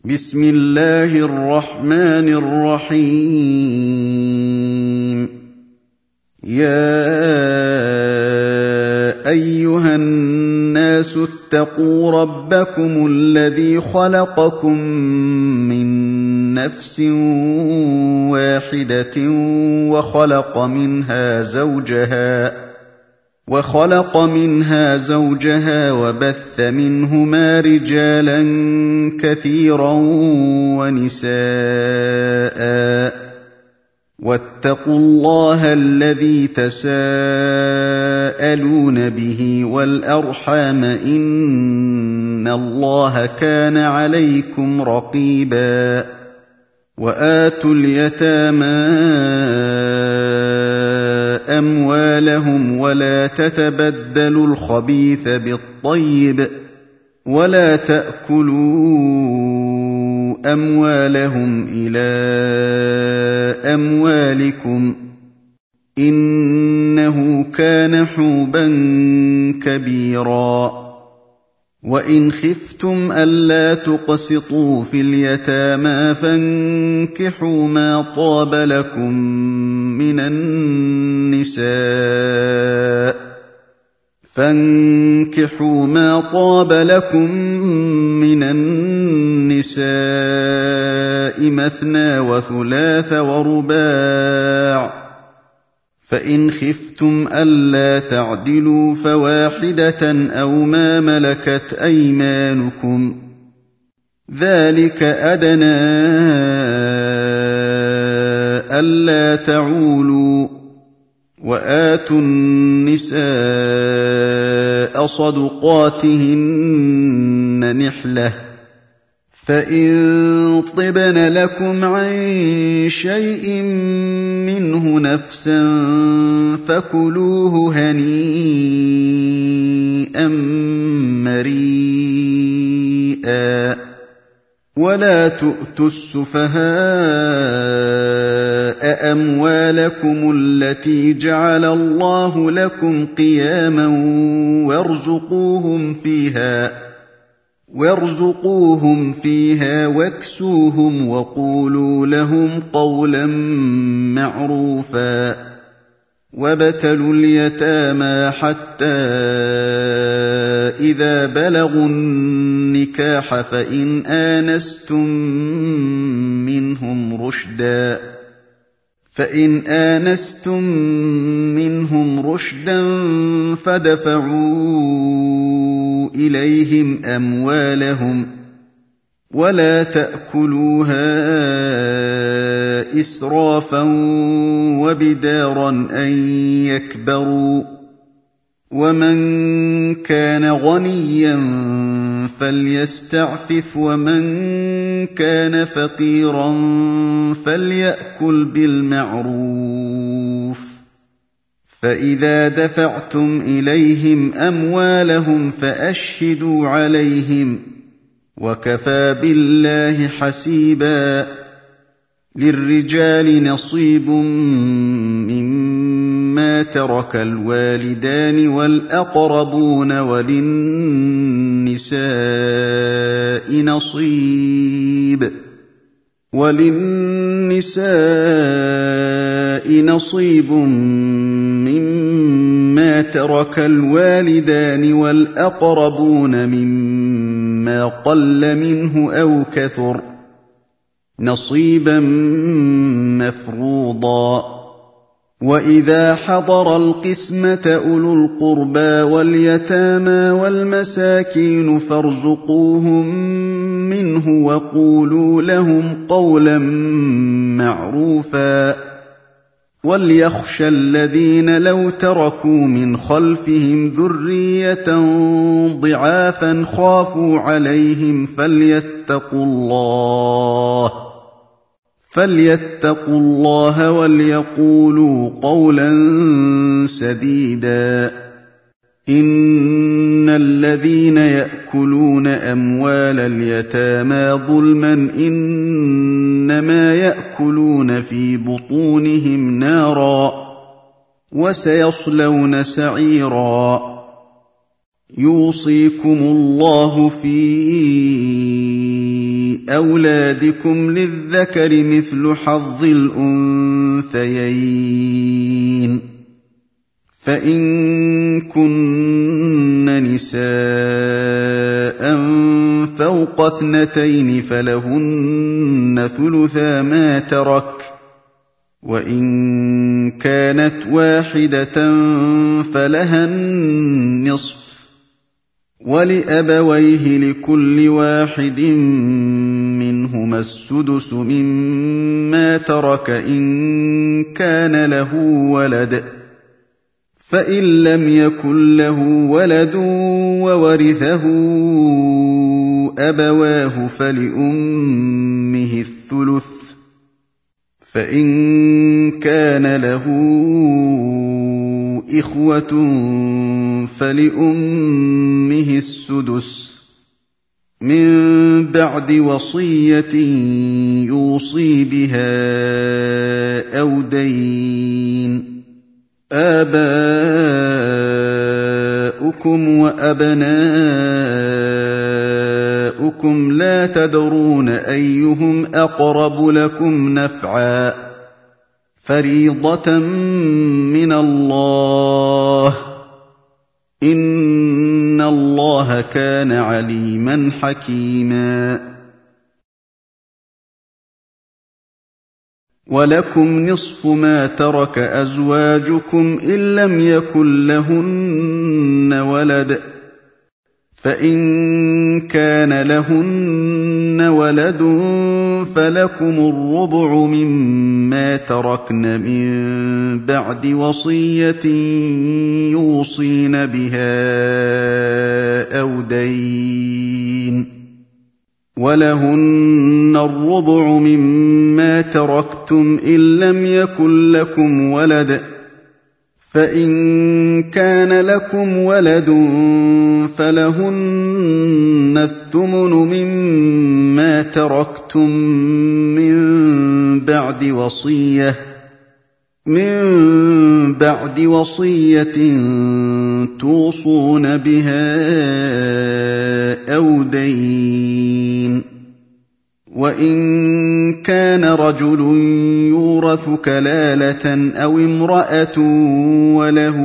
بسم الله الرحمن الرحيم. يا أيها الناس اتقوا ربكم الذي خلقكم من نفس واحدة وخلق منها زوجها وبث منهما رجالا كثيرا ونساء، واتقوا الله الذي تساءلون به والأرحام إن الله كان عليكم رقيبا. وآتوا اليتامى أموالهم ولا تتبدلوا الخبيث بالطيب ولا تأكلوا أموالهم إلى أموالكم إنه كان حوبا كبيرا. وإن خفتم ألا تقسطوا في اليتامى فانكحوا ما طاب لكم من النساء مثنى وثلاث ورباع، فإن خفتم ألا تعدلوا فواحدة أو ما ملكت أيمانكم ذلك أدنى ألا تعولوا. وآتوا النساء صدقاتهن نحلة، فإن طبن لكم عن شيء منه نفسا فكلوه هنيئا مريئا. ولا تؤتوا السفهاء أموالكم التي جعل الله لكم قياما وارزقوهم فيها واكسوهم وقولوا لهم قولا معروفا. وابتلوا اليتامى حتى إذا بلغوا النكاح فإن آنستم منهم رشدا فادفعوا إليهم أموالهم ولا تأكلوها إسرافا وبدارا أن يكبروا. ومن كان غنيا فليستعفف ومن كان فقيرا فليأكل بالمعروف. فإذا دفعتم إليهم أموالهم فأشهدوا عليهم وكفى بالله حسيبا. للرجال نصيب مما ترك الوالدان والأقربون وللنساء نصيب مما ترك الوالدان والأقربون مما قل منه أو كثر نصيبا مفروضا. وإذا حضر القسمة أولو القربى واليتامى والمساكين فارزقوهم منه وقولوا لهم قولا معروفا. وليخشى الذين لو تركوا من خلفهم ذرية ضعافا خافوا عليهم فليتقوا الله وليقولوا قولا سديدا. إن الذين يأكلون أموال اليتامى ظلما إنما يأكلون في بطونهم نارا وسيصلون سعيرا. يوصيكم الله في أولادكم للذكر مثل حظ الأنثيين فإن كن نساء فوق 2 فلهن ثلثا ما ترك وإن كانت واحدة فلها النصف ولأبويه لكل واحد منهما السدس مما ترك إن كان له ولد فإن لم يكن له ولد وورثه أبواه فلأمه الثلث فإن كان له إخوة فلأمه السدس من بعد وصية يوصي بها أو دين آباؤكم وأبناؤكم لا تدرون أيهم أقرب لكم نفعا فريضة من الله إن الله كان عليما حكيما ولكم نصف ما ترك أزواجكم إن لم يكن لهن ولد فإن كان لهن ولد فلكم الربع مما تركن من بعد وصية يوصين بها أو دين ولهن الربع مما تركتم إن لم يكن لكم ولد فإن كان لكم ولد فلهن الثمن مما تركتم من بعد وصية توصون بها أو دين وإن كان رجل يورث كلالة أو امرأة وله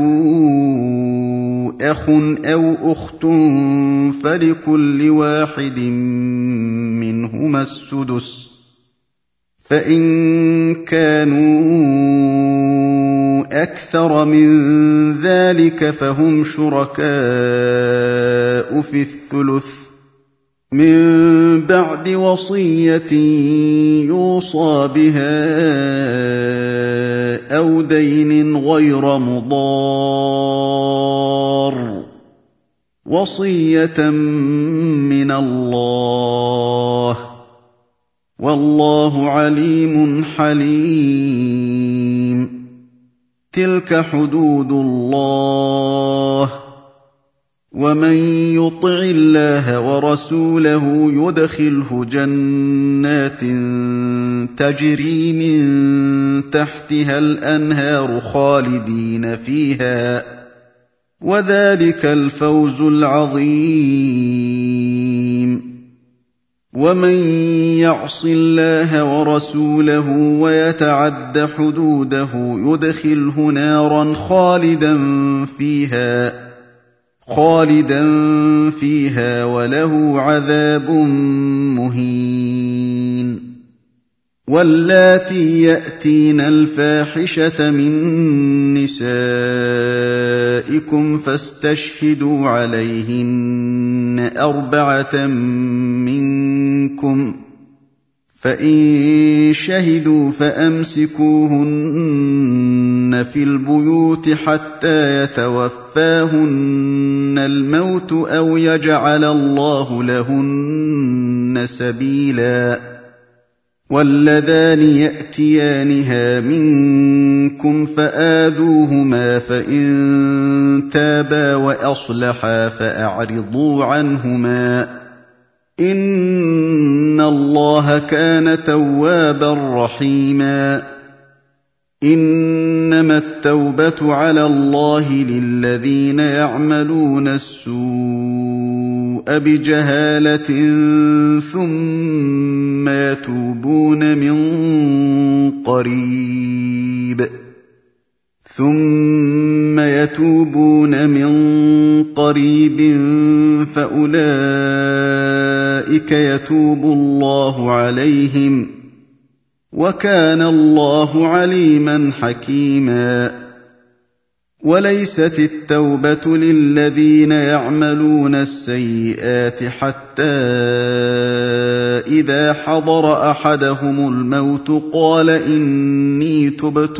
أخ أو أخت فلكل واحد منهما السدس فإن كانوا أكثر من ذلك فهم شركاء في الثلث من بعد وصية يوصى بها أو دين غير مضار وصية من الله والله عليم حليم تلك حدود الله ومن يطع الله ورسوله يدخله جنات تجري من تحتها الأنهار خالدين فيها وذلك الفوز العظيم ومن يعص الله ورسوله ويتعد حدوده يدخله نارا خالدا فيها وله عذاب مهين واللاتي يأتين الفاحشة من نسائكم فاستشهدوا عليهن 4 منكم فإن شهدوا فأمسكوهن في البيوت حتى يتوفاهن الموت أو يجعل الله لهن سبيلا واللذان يأتيانها منكم فآذوهما فإن تابا وأصلحا فأعرضوا عنهما إن الله كان توابا رحيما إنما التوبة على الله للذين يعملون السوء بجهالة ثم يتوبون من قريب فأولئك يتوب الله عليهم وكان الله عليما حكيما وليست التوبة للذين يعملون السيئات حتى إذا حضر أحدهم الموت قال إني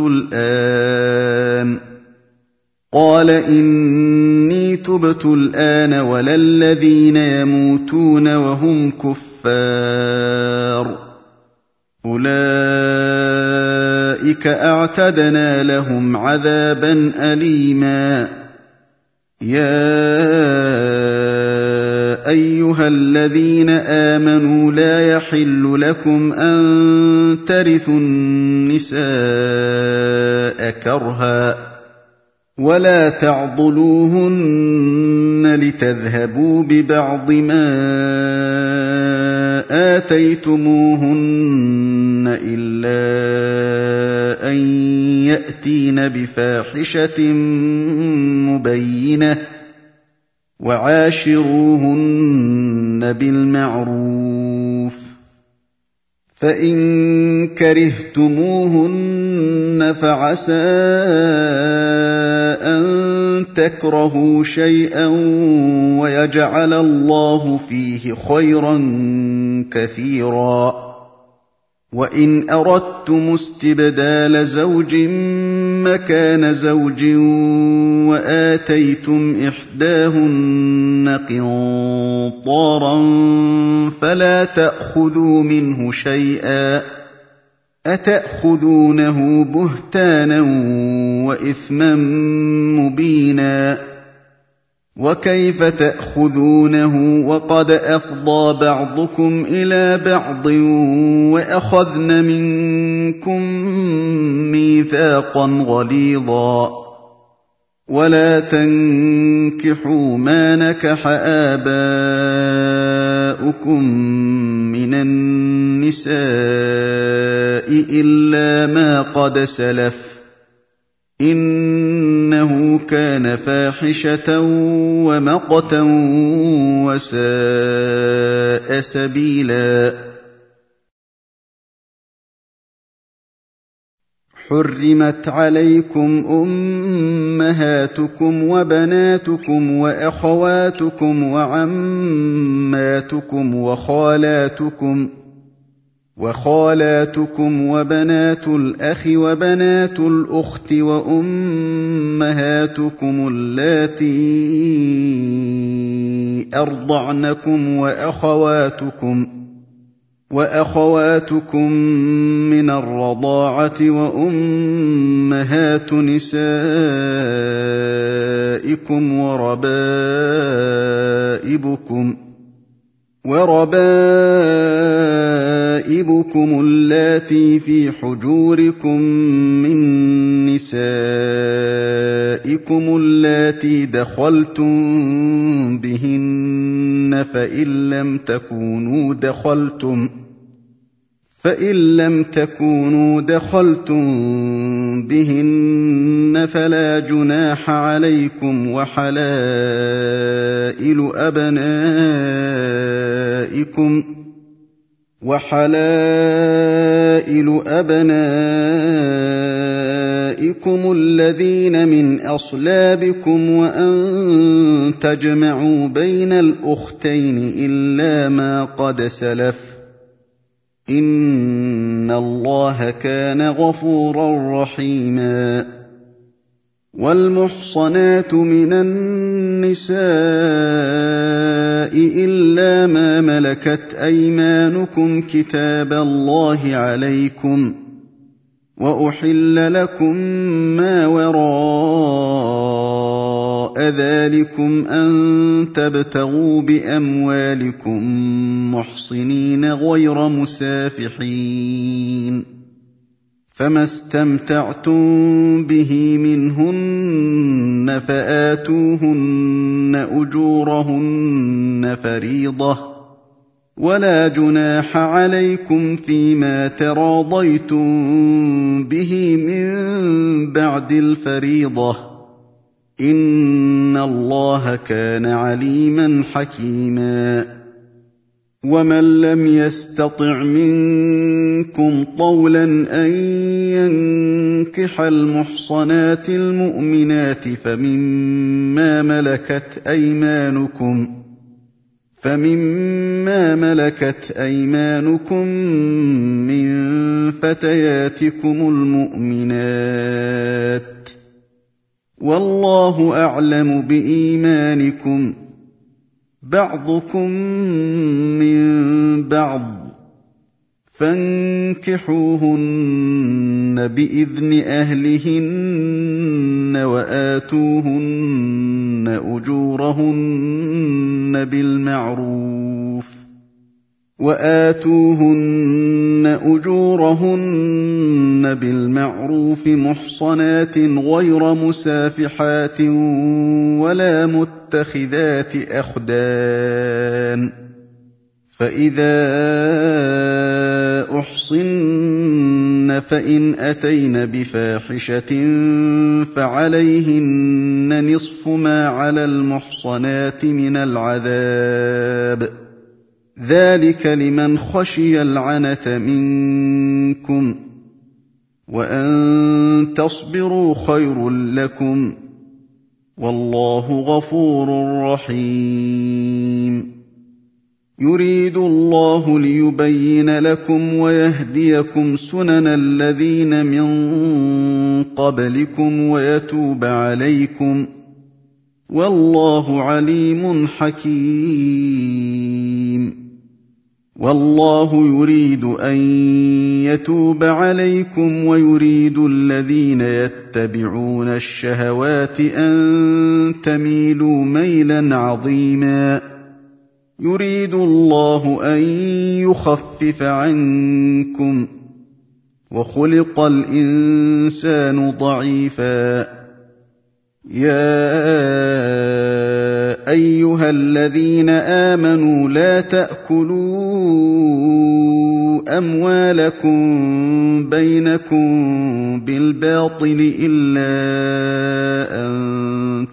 تبت الآن ولا الذين يموتون وهم كفار أولئك أعتدنا لهم عذابا أليما يا أيها الذين آمنوا لا يحل لكم أن ترثوا النساء كرها ولا تعضلوهن لتذهبوا ببعض ما آتيتموهن إلا أن يأتين بفاحشة مبينة وعاشروهن بالمعروف فإن كرهتموهن فعسى أن تكرهوا شيئا ويجعل الله فيه خيرا كثيرا وإن أردتم استبدال زوج مكان زوج وآتيتم إحداهن قنطارا فلا تأخذوا منه شيئا أتأخذونه بهتانا وإثما مبينا وكيف تأخذونه وقد أفضى بعضكم إلى بعض وأخذن منكم ميثاقا غليظا ولا تنكحوا ما نكح آباؤكم من النساء إلا ما قد سلف إنه كان فاحشة ومقتا وساء سبيلا حرمت عليكم أمهاتكم وبناتكم وأخواتكم وعماتكم وخالاتكم وبنات الأخ وبنات الأخت وأمهاتكم اللاتي أرضعنكم وأخواتكم من الرضاعة وأمهات نسائكم وربائبكم اللاتي في حجوركم من نسائكم اللاتي دخلتم بهن فإن لم تكونوا دخلتم بهن فلا جناح عليكم وحلائل أبنائكم الذين من أصلابكم وأن تجمعوا بين الأختين إلا ما قد سلف إن الله كان غفورا رحيما والمحصنات من النساء إلا ما ملكت أيمانكم كتاب الله عليكم وأحل لكم ما وراء ذلكم أن تبتغوا بأموالكم محصنين غير مسافحين فما استمتعتم به منهن فآتوهن أجورهن فريضة، ولا جناح عليكم فيما تراضيتم به من بعد الفريضة، إن الله كان عليما حكيما. ومن لم يستطع منكم طولا أن ينكح المحصنات المؤمنات فمما ملكت أيمانكم من فتياتكم المؤمنات، والله أعلم بإيمانكم، بعضكم من بعض، فانكحوهن بإذن أهلهن وآتوهن أجورهن بالمعروف محصنات غير مسافحات ولا متخذات أخدان، فإذا أحصن فإن أتين بفاحشة فعليهن نصف ما على المحصنات من العذاب، ذلك لمن خشي العنة منكم، وأن تصبروا خير لكم، والله غفور رحيم. يريد الله ليبين لكم ويهديكم سنن الذين من قبلكم ويتوب عليكم، والله عليم حكيم. والله يريد أن يتوب عليكم ويريد الذين يتبعون الشهوات أن تميلوا ميلا عظيما. يريد الله أن يخفف عنكم، وخلق الإنسان ضعيفا. يا أيها الذين آمنوا لا تأكلوا أموالكم بينكم بالباطل إلا أن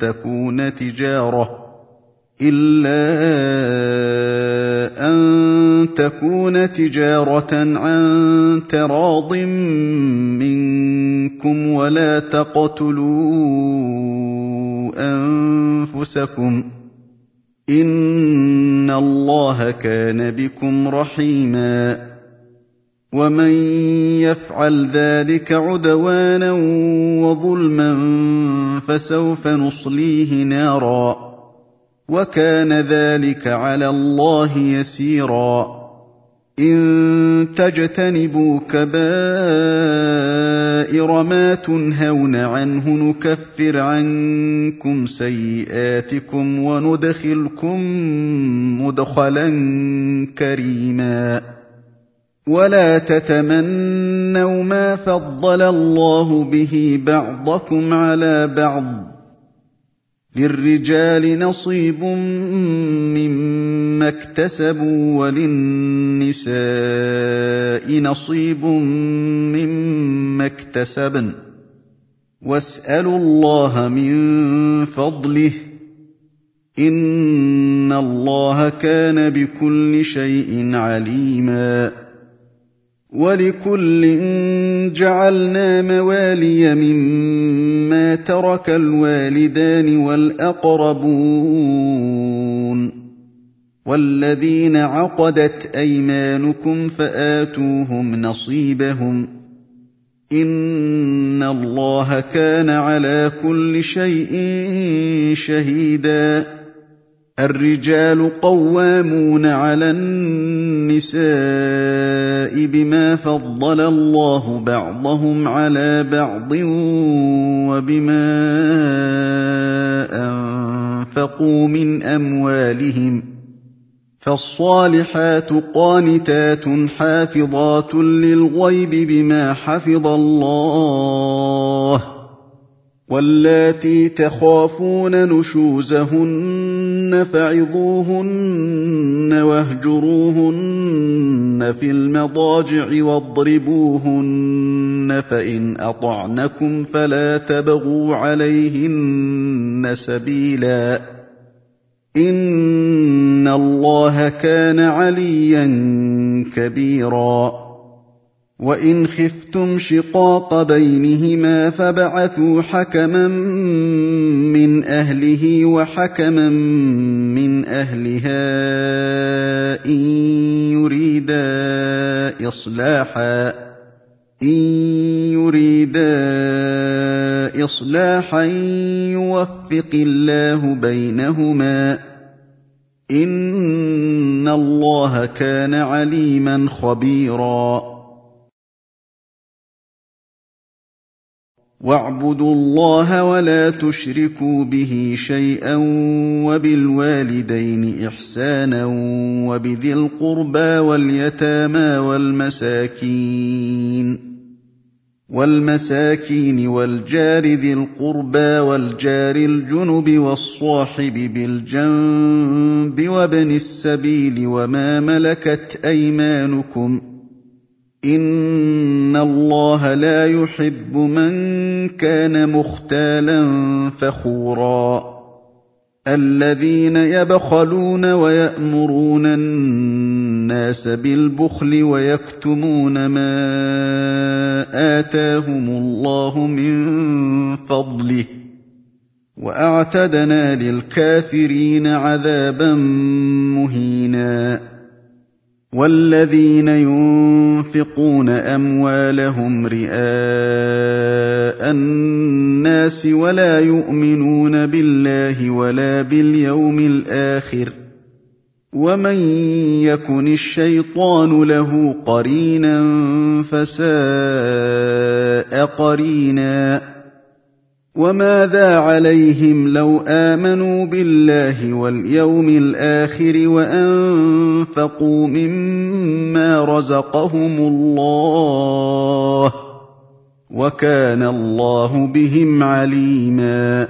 تكون تجارة عن تراض منكم، ولا تقتلوا أنفسكم، إن الله كان بكم رحيما. ومن يفعل ذلك عدوانا وظلما فسوف نصليه نارا، وكان ذلك على الله يسيرا. إن تجتنبوا كبائر ما تنهون عنه نكفر عنكم سيئاتكم وندخلكم مدخلا كريما. ولا تتمنوا ما فضل الله به بعضكم على بعض، للرجال نصيب مما اكتسبوا وللنساء نصيب مما اكتسبن، واسألوا الله من فضله، إن الله كان بكل شيء عليما. ولكل جعلنا موالي مما ترك الوالدان والأقربون والذين عقدت أيمانكم فآتوهم نصيبهم، إن الله كان على كل شيء شهيدا. الرجال قوامون على النساء بما فضل الله بعضهم على بعض وبما أنفقوا من أموالهم، فالصالحات قانتات حافظات للغيب بما حفظ الله، واللاتي تخافون نشوزهن فعظوهن واهجروهن في المضاجع واضربوهن، فإن أطعنكم فلا تبغوا عليهن سبيلا، إن الله كان عليا كبيرا. وإن خفتم شقاق بينهما فابعثوا حكما من أهله وحكما من أهلها إن يريدا إصلاحا يوفق الله بينهما، إن الله كان عليما خبيرا. واعبدوا الله ولا تشركوا به شيئا، وبالوالدين إحسانا، وبذي القربى واليتامى والمساكين والجار ذي القربى والجار الجنب والصاحب بالجنب وابن السبيل وما ملكت أيمانكم، إن الله لا يحب من كان مختالا فخورا. الذين يبخلون ويأمرون الناس بالبخل ويكتمون ما آتاهم الله من فضله، وأعتدنا للكافرين عذابا مهينا. والذين ينفقون أموالهم رئاء الناس ولا يؤمنون بالله ولا باليوم الآخر، ومن يكن الشيطان له قرينا فساء قرينا. وماذا عليهم لو آمنوا بالله واليوم الآخر وأنفقوا مما رزقهم الله، وكان الله بهم عليما.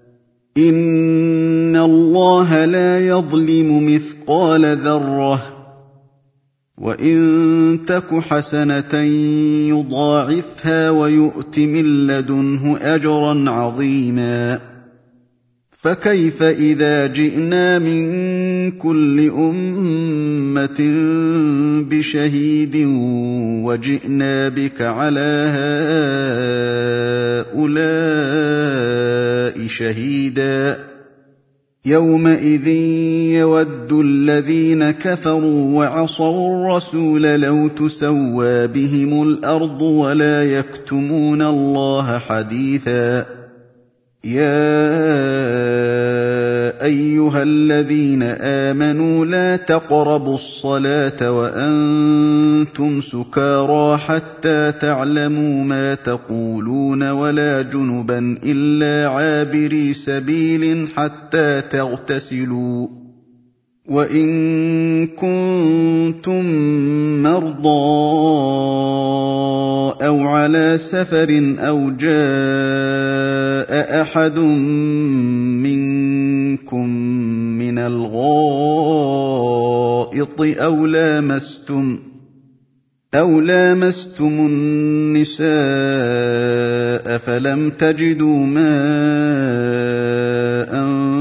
إن الله لا يظلم مثقال ذرة، وإن تك حسنة يضاعفها ويؤت من لدنه أجرا عظيما. فكيف إذا جئنا من كل أمة بشهيد وجئنا بك على هؤلاء شهيدا؟ يومئذ يود الذين كفروا وعصوا الرسول لو تسوى بهم الأرض ولا يكتمون الله حديثا. يا أيها الذين آمنوا لا تقربوا الصلاة وأنتم سكارى حتى تعلموا ما تقولون ولا جنبا إلا عابري سبيل حتى تغتسلوا، وإن كنتم مرضى أو على سفر أو جاء أحد منكم من الغائط أو لامستم النساء فلم تجدوا ماء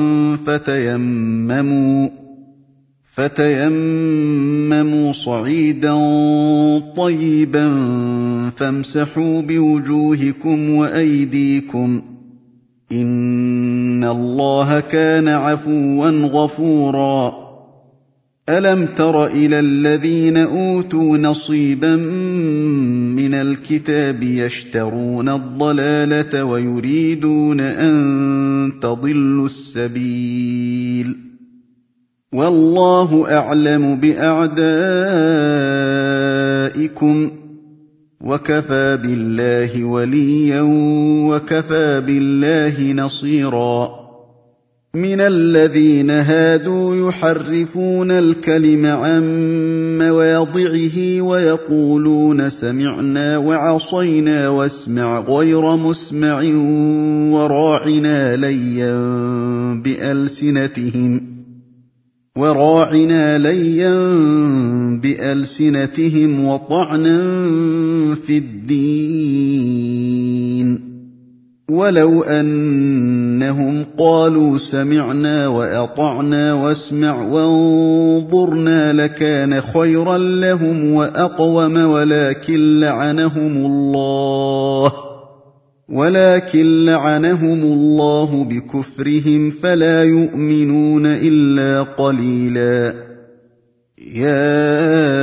فتيمموا صعيدا طيبا فامسحوا بوجوهكم وأيديكم، إن الله كان عفوا غفورا. ألم تر إلى الذين أوتوا نصيبا من الكتاب يشترون الضلالة ويريدون أن تضلوا السبيل، والله أعلم بأعدائكم، وكفى بالله وليا وكفى بالله نصيرا. مِنَ الَّذِينَ هَادُوا يُحَرِّفُونَ الْكَلِمَ عَن مَّوَاضِعِهِ وَيَقُولُونَ سَمِعْنَا وَعَصَيْنَا وَاسْمَعْ غَيْرَ مُسْمَعٍ وَرَاعِنَا لَيًّا بِأَلْسِنَتِهِمْ وَطَعْنًا فِي الدِّينِ وَلَوْ أَنَّهُمْ قَالُوا سَمِعْنَا وَأَطَعْنَا وَاسْمَعْ وَانظُرْنَا لَكَانَ خَيْرًا لَّهُمْ وَأَقْوَمَ ولكن لعنهم الله بكفرهم فلا يؤمنون إلا قليلا. يا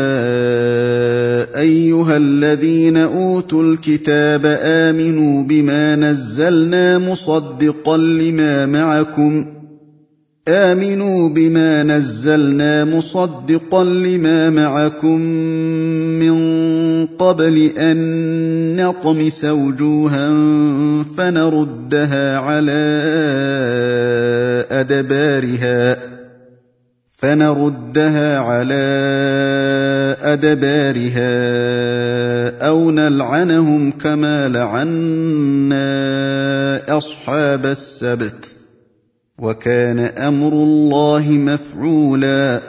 أيها الذين أوتوا الكتاب آمنوا بما نزلنا مصدقا لما معكم من قبل أن نطمس وجوها فنردها على أدبارها أو نلعنهم كما لعنا أصحاب السبت وكان أمر الله مفعولا.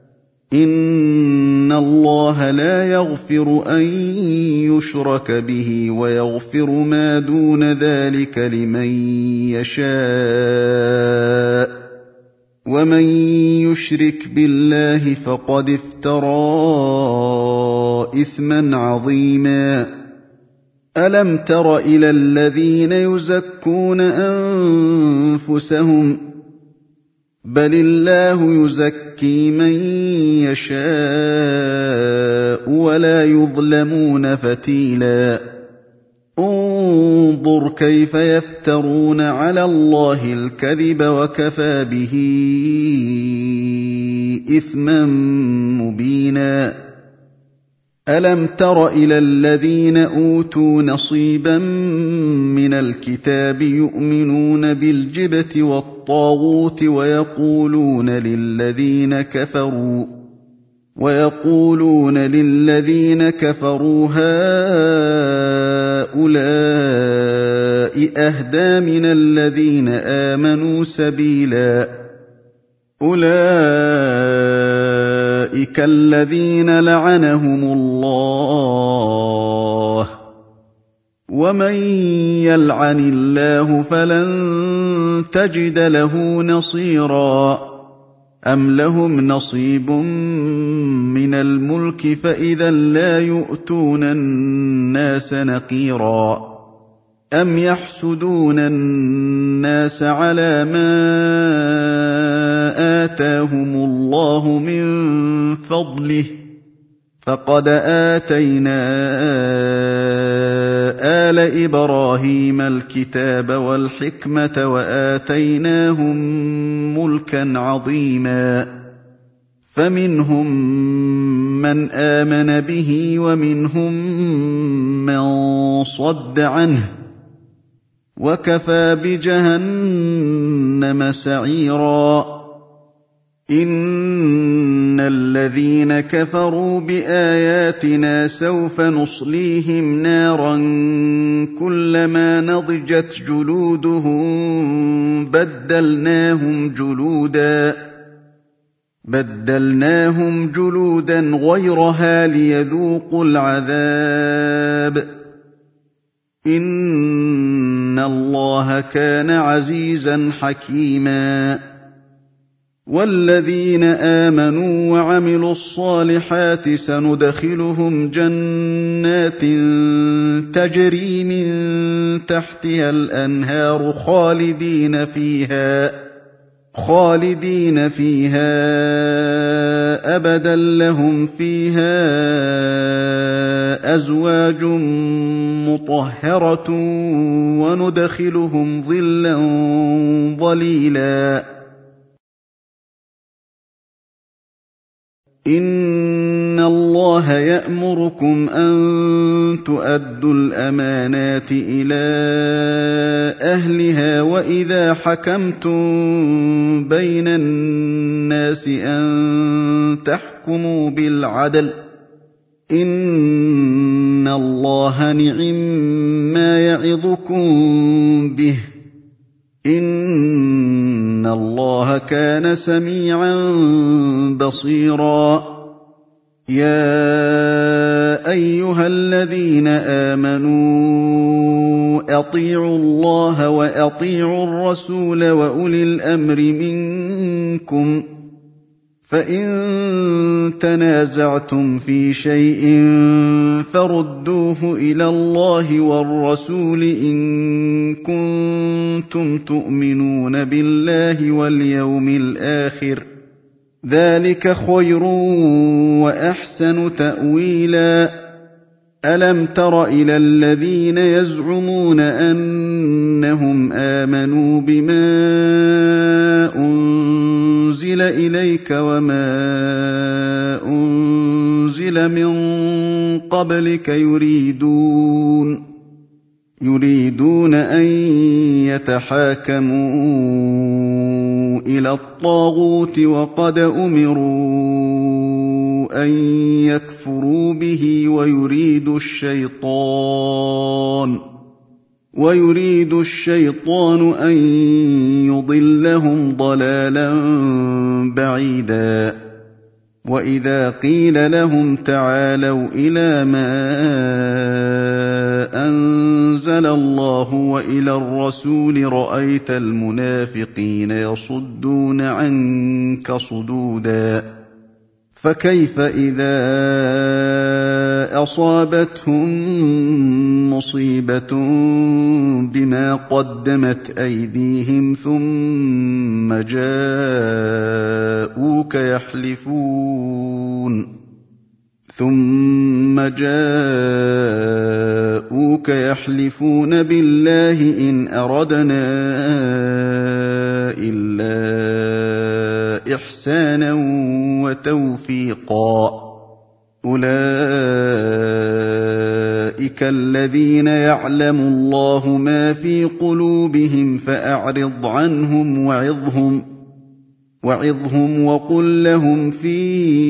إن الله لا يغفر أن يشرك به ويغفر ما دون ذلك لمن يشاء ومن يشرك بالله فقد افترى إثما عظيما. ألم تر إلى الذين يزكون أنفسهم بل الله يزكي من يشاء ولا يظلمون فتيلا. انظر كيف يفترون على الله الكذب وكفى به إثما مبينا. ألم تر إلى الذين أوتوا نصيبا من الكتاب يؤمنون بالجبت والطاغوت ويقولون للذين كفروا هؤلاء أهدى من الذين آمنوا سبيلا. أولئك الذين لعنهم الله ومن يلعن الله فلن تجد له نصيرا. أم لهم نصيب من الملك فإذا لا يؤتون الناس نقيرا. أم يحسدون الناس على ما آتاهم الله من فضله فقد آتينا آل إبراهيم الكتاب والحكمة وآتيناهم ملكا عظيما. فمنهم من آمن به ومنهم من صد عنه وكفى بجهنم سعيرا. إن الذين كفروا بآياتنا سوف نصليهم نارا كلما نضجت جلودهم بدلناهم جلودا غيرها ليذوقوا العذاب. إن الله كان عزيزا حكيما. والذين آمنوا وعملوا الصالحات سندخلهم جنات تجري من تحتها الأنهار خالدين فيها أبدا لهم فيها أزواج مطهرة وندخلهم ظلا ظليلا. إن الله اللَّهَ يَأْمُرُكُمْ أَن تُؤَدُّوا الْأَمَانَاتِ إِلَىٰ أَهْلِهَا وَإِذَا حَكَمْتُم بَيْنَ النَّاسِ أَن تَحْكُمُوا بِالْعَدْلِ ۚ إِنَّ اللَّهَ نِعِمَّا يَعِظُكُم بِهِ ۗ إِنَّ اللَّهَ كَانَ سَمِيعًا بَصِيرًا. يَا أَيُّهَا الَّذِينَ آمَنُوا أَطِيعُوا اللَّهَ وَأَطِيعُوا الرَّسُولَ وَأُولِي الْأَمْرِ مِنكُمْ ۖ فَإِن تَنَازَعْتُمْ فِي شَيْءٍ فَرُدُّوهُ إِلَى اللَّهِ وَالرَّسُولِ إِن كُنتُمْ تُؤْمِنُونَ بِاللَّهِ وَالْيَوْمِ الْآخِرِ ۚ ذَٰلِكَ خَيْرٌ وَأَحْسَنُ تَأْوِيلًا. أَلَمْ تَرَ إِلَى الَّذِينَ يَزْعُمُونَ أَنَّهُمْ آمَنُوا بِمَا أُنزِلَ إِلَيْكَ وَمَا أُنزِلَ مِن قَبْلِكَ يُرِيدُونَ أَن يَتَحَاكَمُوا إِلَى الطَّاغُوتِ وَقَدْ أُمِرُوا أَن يَكْفُرُوا بِهِ وَيُرِيدُ الشَّيْطَانُ أَن يُضِلَّهُمْ ضَلَالًا بَعِيدًا. وَإِذَا قِيلَ لَهُمْ تَعَالَوْا إِلَىٰ مَا أَنزَلَ اللَّهُ وَإِلَى الرَّسُولِ رَأَيْتَ الْمُنَافِقِينَ يَصُدُّونَ عَنكَ صُدُودًا. فَكَيْفَ إِذَا أَصَابَتْهُم مُّصِيبَةٌ بِمَا قَدَّمَتْ أَيْدِيهِمْ ثُمَّ جَاءُوكَ يَحْلِفُونَ بِاللَّهِ إِنْ أَرَدْنَا إِلَّا إِحْسَانًا وَتَوْفِيقًا. أُولَٰئِكَ الَّذِينَ يَعْلَمُ اللَّهُ مَا فِي قُلُوبِهِمْ فَأَعْرِضْ عَنْهُمْ وَعِظْهُمْ وَقُل لَّهُمْ فِي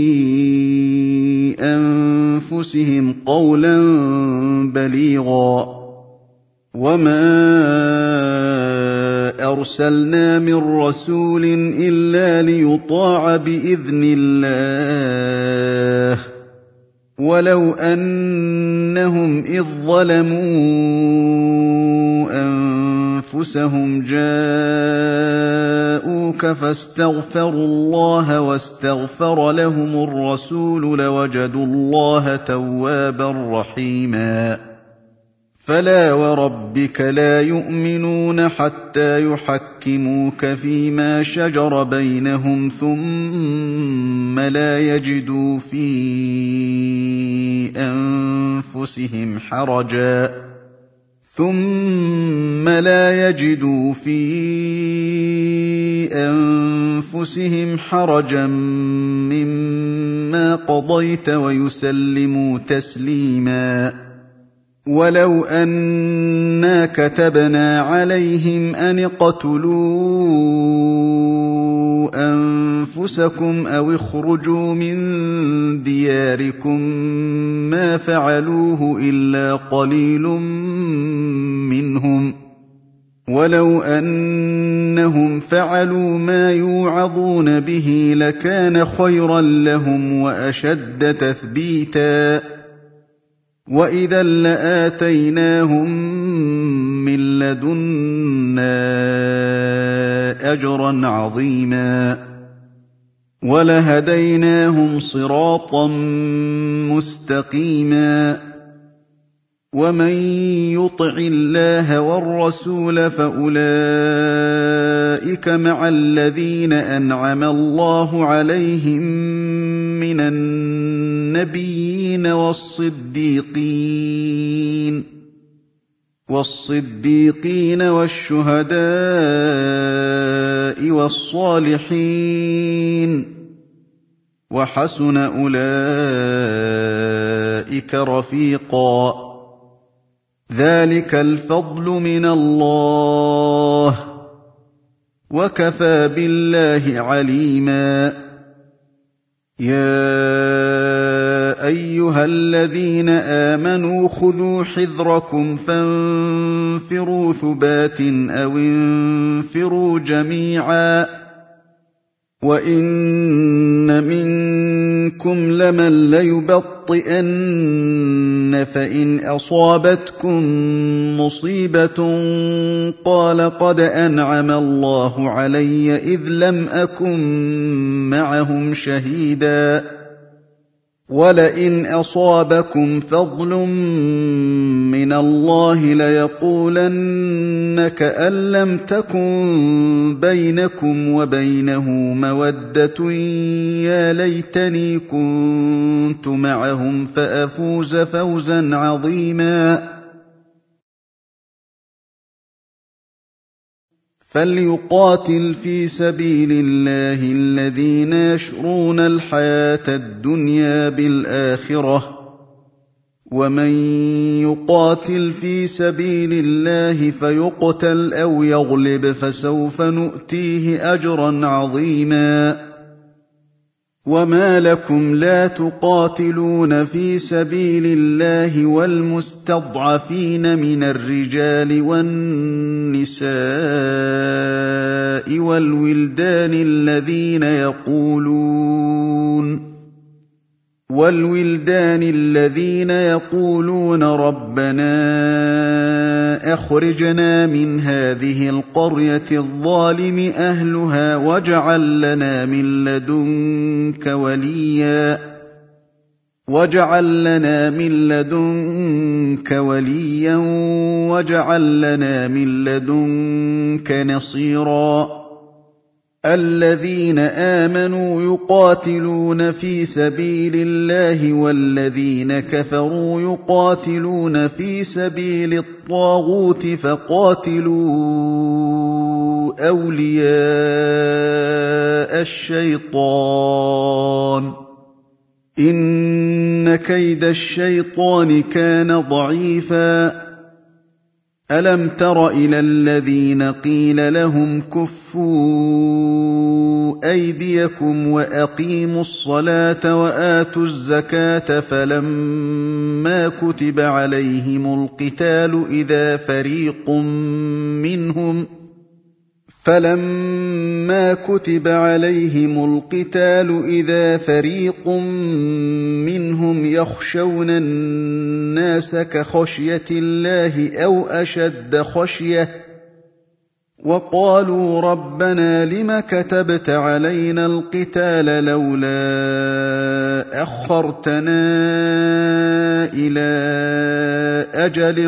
أَنفُسِهِمْ قَوْلًا بَلِيغًا. وَمَا أَرْسَلْنَا مِن رَّسُولٍ إِلَّا لِيُطَاعَ بِإِذْنِ اللَّهِ ۚ وَلَوْ أَنَّهُمْ إِذ ظَّلَمُوا أَنفُسَهُمْ جَاءُوكَ فَاسْتَغْفَرُوا اللَّهَ وَاسْتَغْفَرَ لَهُمُ الرَّسُولُ لَوَجَدُوا اللَّهَ تَوَّابًا رَّحِيمًا. فَلَا وَرَبِّكَ لَا يُؤْمِنُونَ حَتَّىٰ يُحَكِّمُوكَ فِيمَا شَجَرَ بَيْنَهُمْ ثُمَّ لَا يَجِدُوا فِي أَنفُسِهِمْ حَرَجًا مِّمَّا قَضَيْتَ وَيُسَلِّمُوا تَسْلِيمًا. وَلَوْ أَنَّا كَتَبْنَا عَلَيْهِمْ أَنِ اقْتُلُوا أَنفُسَكُمْ أَوِ اخْرُجُوا مِن دِيَارِكُم مَّا فَعَلُوهُ إِلَّا قَلِيلٌ مِّنْهُمْ ۖ وَلَوْ أَنَّهُمْ فَعَلُوا مَا يُوعَظُونَ بِهِ لَكَانَ خَيْرًا لَّهُمْ وَأَشَدَّ تَثْبِيتًا. وَإِذًا لَّآتَيْنَاهُم مِّن لَّدُنَّا أَجْرًا عَظِيمًا وَلَهَدَيْنَاهُمْ صِرَاطًا مُّسْتَقِيمًا. وَمَن يُطِعِ اللَّهَ وَالرَّسُولَ فَأُولَٰئِكَ مَعَ الَّذِينَ أَنْعَمَ اللَّهُ عَلَيْهِم مِّنَ النَّبِيِّينَ وَالصِّدِّيقِينَ وَالشُّهَدَاءِ وَالصَّالِحِينَ ۚ وَحَسُنَ أُولَٰئِكَ أُولَئِكَ رَفِيقًا ذَلِكَ الْفَضْلُ مِنَ اللَّهِ وَكَفَى بِاللَّهِ عَلِيمًا يَا أَيُّهَا الَّذِينَ آمَنُوا خُذُوا حِذْرَكُمْ فَانفِرُوا ثُبَاتٍ أَوِ انفِرُوا جَمِيعًا وَإِنَّ مِنكُمْ لَمَن لَّيُبَطِّئَنَّ فَإِنْ أَصَابَتْكُم مُّصِيبَةٌ قَالَ قَدْ أَنْعَمَ اللَّهُ عَلَيَّ إِذْ لَمْ أَكُن مَّعَهُمْ شَهِيدًا وَلَئِنْ أَصَابَكُمْ فَضْلٌ مِّنَ اللَّهِ لَيَقُولَنَّ كَأَن لَّمْ تَكُن بَيْنَكُمْ وَبَيْنَهُ مَوَدَّةٌ يَا لَيْتَنِي كُنتُ مَعَهُمْ فَأَفُوزَ فَوْزًا عَظِيمًا فَلْيُقَاتِلْ فِي سَبِيلِ اللَّهِ الَّذِينَ يَشْرُونَ الْحَيَاةَ الدُّنْيَا بِالْآخِرَةِ ۖ وَمَن يُقَاتِلْ فِي سَبِيلِ اللَّهِ فَيُقْتَلْ أَوْ يَغْلِبْ فَسَوْفَ نُؤْتِيهِ أَجْرًا عَظِيمًا وَمَا لَكُمْ لَا تُقَاتِلُونَ فِي سَبِيلِ اللَّهِ وَالْمُسْتَضْعَفِينَ مِنَ الرِّجَالِ وَالنِّسَاءِ وَالْوِلْدَانِ الَّذِينَ يَقُولُونَ رَبَّنَا أَخْرِجْنَا مِنْ هَٰذِهِ الْقَرْيَةِ الظَّالِمِ أَهْلُهَا وَاجْعَل لَّنَا مِن لَّدُنكَ وَلِيًّا وَاجْعَل لَّنَا مِن لَّدُنكَ نَصِيرًا الَّذِينَ آمَنُوا يُقَاتِلُونَ فِي سَبِيلِ اللَّهِ وَالَّذِينَ كَفَرُوا يُقَاتِلُونَ فِي سَبِيلِ الطَّاغُوتِ فَقَاتِلُوا أَوْلِيَاءَ الشَّيْطَانِ ۖ إِنَّ كَيْدَ الشَّيْطَانِ كَانَ ضَعِيفًا أَلَمْ تَرَ إِلَى الَّذِينَ قِيلَ لَهُمْ كُفُّوا أَيْدِيَكُمْ وَأَقِيمُوا الصَّلَاةَ وَآتُوا الزَّكَاةَ فَلَمَّا كُتِبَ عَلَيْهِمُ الْقِتَالُ إِذَا فَرِيقٌ مِّنْهُمْ يَخْشَوْنَ النَّاسَ كَخَشْيَةِ اللَّهِ أَوْ أَشَدَّ خَشْيَةً وَقَالُوا رَبَّنَا لِمَ كَتَبْتَ عَلَيْنَا الْقِتَالَ لَوْلَا أَخَّرْتَنَا إِلَىٰ أَجَلٍ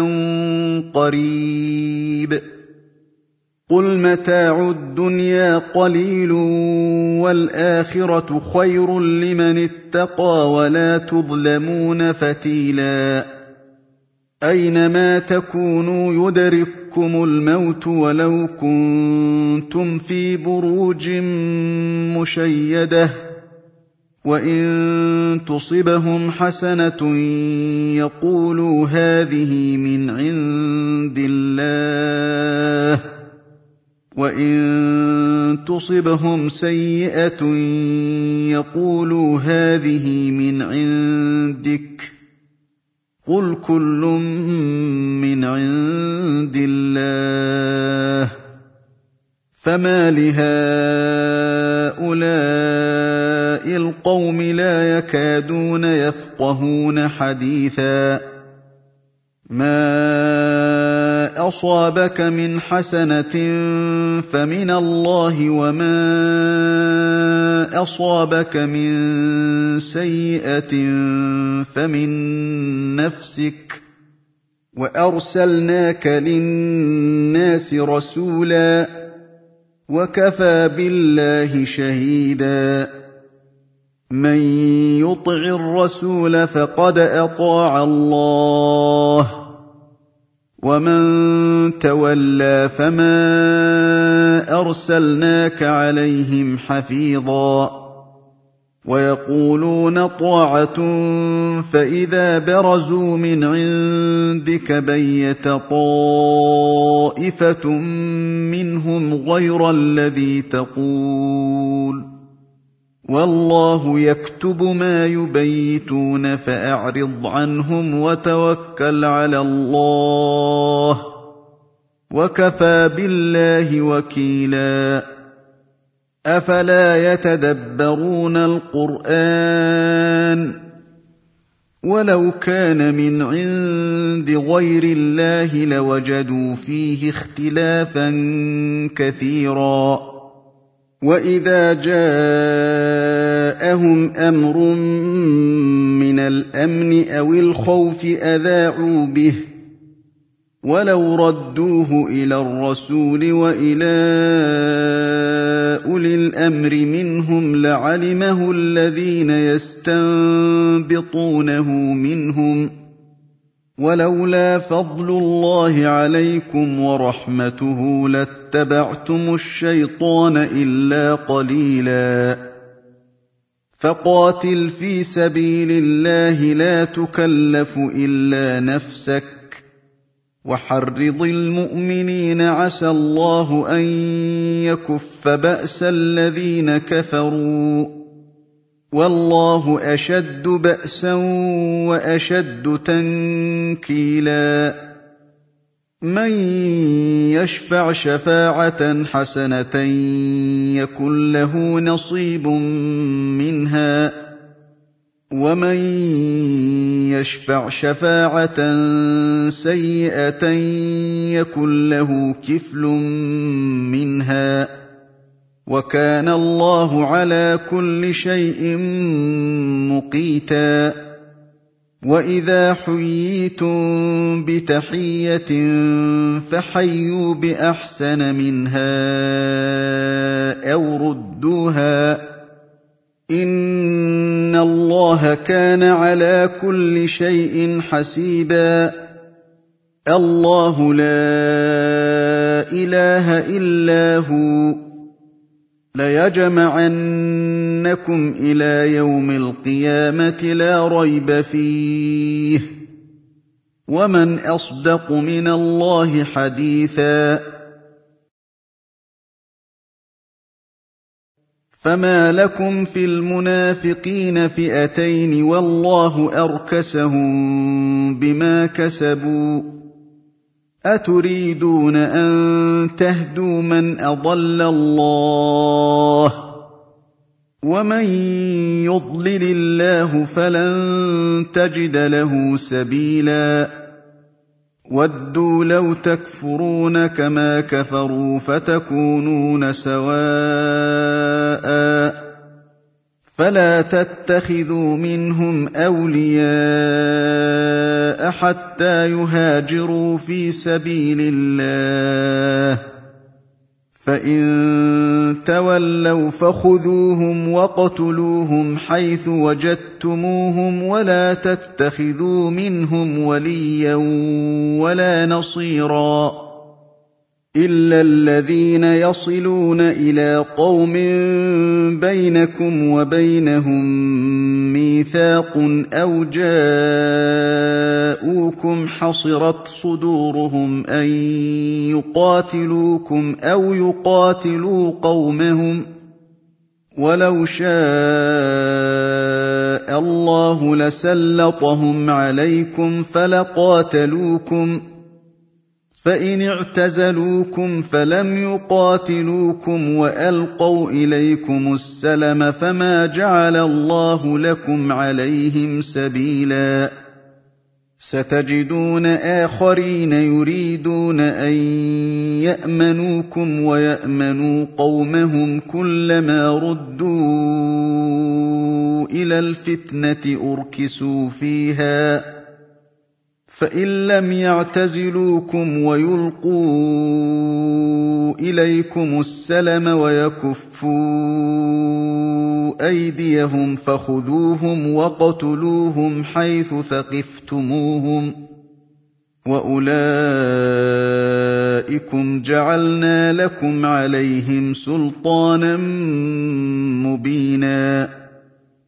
قَرِيبٍ قُلْ مَتَاعُ الدُّنْيَا قَلِيلٌ وَالْآخِرَةُ خَيْرٌ لِّمَنِ اتَّقَىٰ وَلَا تُظْلَمُونَ فَتِيلًا أَيْنَمَا تَكُونُوا يُدْرِككُّمُ الْمَوْتُ وَلَوْ كُنتُمْ فِي بُرُوجٍ مُّشَيَّدَةٍ وَإِن تُصِبْهُمْ حَسَنَةٌ يَقُولُوا هَٰذِهِ مِنْ عِندِ اللَّهِ وَإِن تُصِبْهُمْ سَيِّئَةٌ يَقُولُوا هَٰذِهِ مِنْ عِندِكَ قُلْ كُلٌّ مِّنْ عِندِ اللَّهِ فَمَالِ هَٰؤُلَاءِ الْقَوْمِ لَا يَكَادُونَ يَفْقَهُونَ حَدِيثًا مَا أَصَابَكَ مِنْ حَسَنَةٍ فَمِنَ اللَّهِ وَمَا أَصَابَكَ مِن سَيِّئَةٍ فَمِن نَّفْسِكَ وَأَرْسَلْنَاكَ لِلنَّاسِ رَسُولًا وَكَفَىٰ بِاللَّهِ شَهِيدًا مَّن يُطِعِ الرَّسُولَ فَقَدْ أَطَاعَ اللَّهَ وَمَن تَوَلَّىٰ فَمَا أَرْسَلْنَاكَ عَلَيْهِمْ حَفِيظًا ويقولون طاعة فإذا برزوا من عندك بيت طائفة منهم غير الذي تقول والله يكتب ما يبيتون فأعرض عنهم وتوكل على الله وكفى بالله وكيلا أفلا يتدبرون القرآن ولو كان من عند غير الله لوجدوا فيه اختلافا كثيرا وإذا جاءهم أمر من الأمن أو الخوف أذاعوا به ولو ردوه إلى الرسول وإلى أولي الأمر منهم لعلمه الذين يستنبطونه منهم ولولا فضل الله عليكم ورحمته لاتبعتم الشيطان إلا قليلا فقاتل في سبيل الله لا تكلف إلا نفسك وحرض المؤمنين عسى الله أن يكف بأس الذين كفروا والله أشد بأسا وأشد تنكيلا من يشفع شفاعة حسنة يكن له نصيب منها ومن يشفع شفاعة سيئة يكن له كفل منها وكان الله على كل شيء مقيتا وإذا حييتم بتحية فحيوا بأحسن منها أو ردوها إن الله كان على كل شيء حسيبا الله لا إله إلا هو ليجمعنكم إلى يوم القيامة لا ريب فيه ومن أصدق من الله حديثا فما لكم في المنافقين فئتين والله أركسهم بما كسبوا أتريدون أن تهدوا من أضل الله ومن يضلل الله فلن تجد له سبيلا ودوا لو تكفرون كما كفروا فتكونون سواء فلا تتخذوا منهم أولياء حتى يهاجروا في سبيل الله فإن تولوا فخذوهم واقتلوهم حيث وجدتموهم ولا تتخذوا منهم وليا ولا نصيرا إلا الذين يصلون إلى قوم بينكم وبينهم ميثاق أو جاءوكم حصرت صدورهم أن يقاتلوكم أو يقاتلوا قومهم ولو شاء الله لسلطهم عليكم فلقاتلوكم فإن اعتزلوكم فلم يقاتلوكم وألقوا إليكم السلم فما جعل الله لكم عليهم سبيلا ستجدون آخرين يريدون أن يأمنوكم ويأمنوا قومهم كلما ردوا إلى الفتنة أركسوا فيها فإن لم يعتزلوكم ويلقوا إليكم السلم ويكفوا أيديهم فخذوهم وقتلوهم حيث ثقفتموهم وأولئكم جعلنا لكم عليهم سلطانا مبينا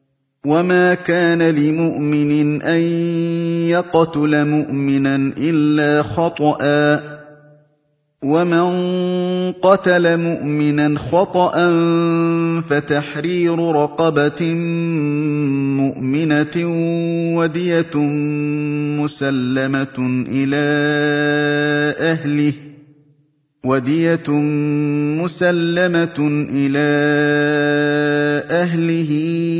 وما كان لمؤمن أن يقتل مؤمنا إلا خطأ ومن قتل مؤمنا خطأ فتحرير رقبة مؤمنة ودية مسلمة إلى أهله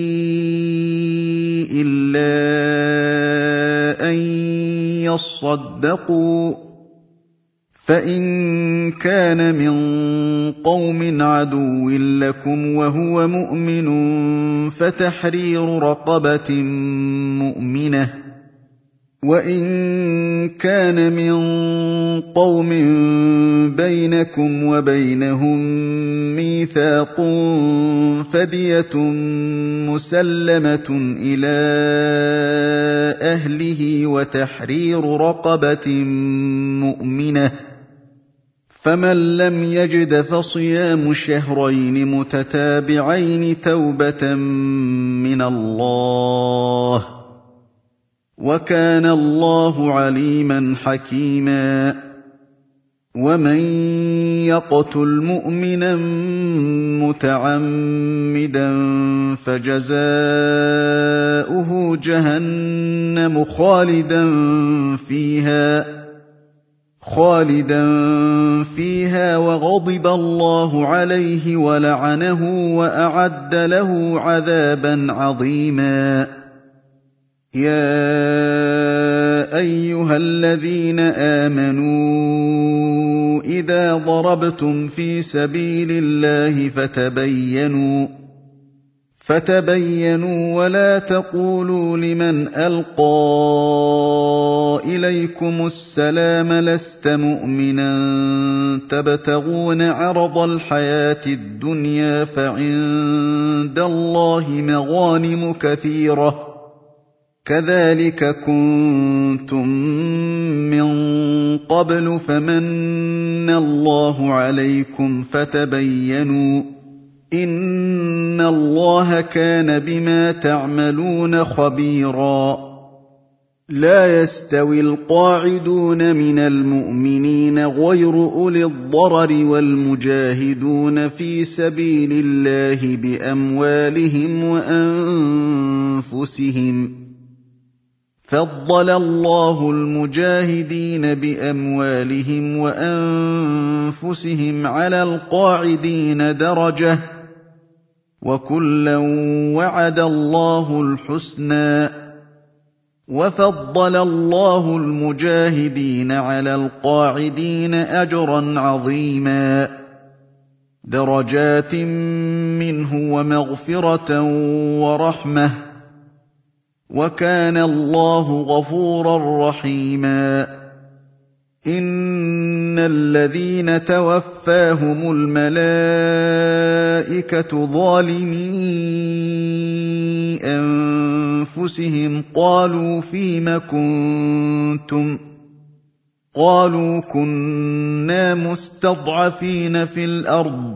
إلا أن يصدقوا فإن كان من قوم عدو لكم وهو مؤمن فتحرير رقبة مؤمنة وإن كان من قوم بينكم وبينهم ميثاق فدية مسلمة إلى أهله وتحرير رقبة مؤمنة فمن لم يجد فصيام شهرين متتابعين توبة من الله وكان الله عليما حكيما ومن يقتل مؤمنا متعمدا فجزاؤه جهنم خالدا فيها وغضب الله عليه ولعنه وأعد له عذابا عظيما يا أيها الذين آمنوا إذا ضربتم في سبيل الله فتبينوا ولا تقولوا لمن ألقى إليكم السلام لست مؤمنا تبتغون عرض الحياة الدنيا فعند الله مغانم كثيرة كذلك كنتم من قبل فمن الله عليكم فتبينوا إن الله كان بما تعملون خبيرا لا يستوي القاعدون من المؤمنين غير أولي الضرر والمجاهدون في سبيل الله بأموالهم وأنفسهم فضل الله المجاهدين بأموالهم وأنفسهم على القاعدين درجة وكلا وعد الله الحسنى وفضل الله المجاهدين على القاعدين أجرا عظيما درجات منه ومغفرة ورحمة وكان الله غفورا رحيما إن الذين توفاهم الملائكة ظالمي أنفسهم قالوا فيم كنتم قالوا كنا مستضعفين في الأرض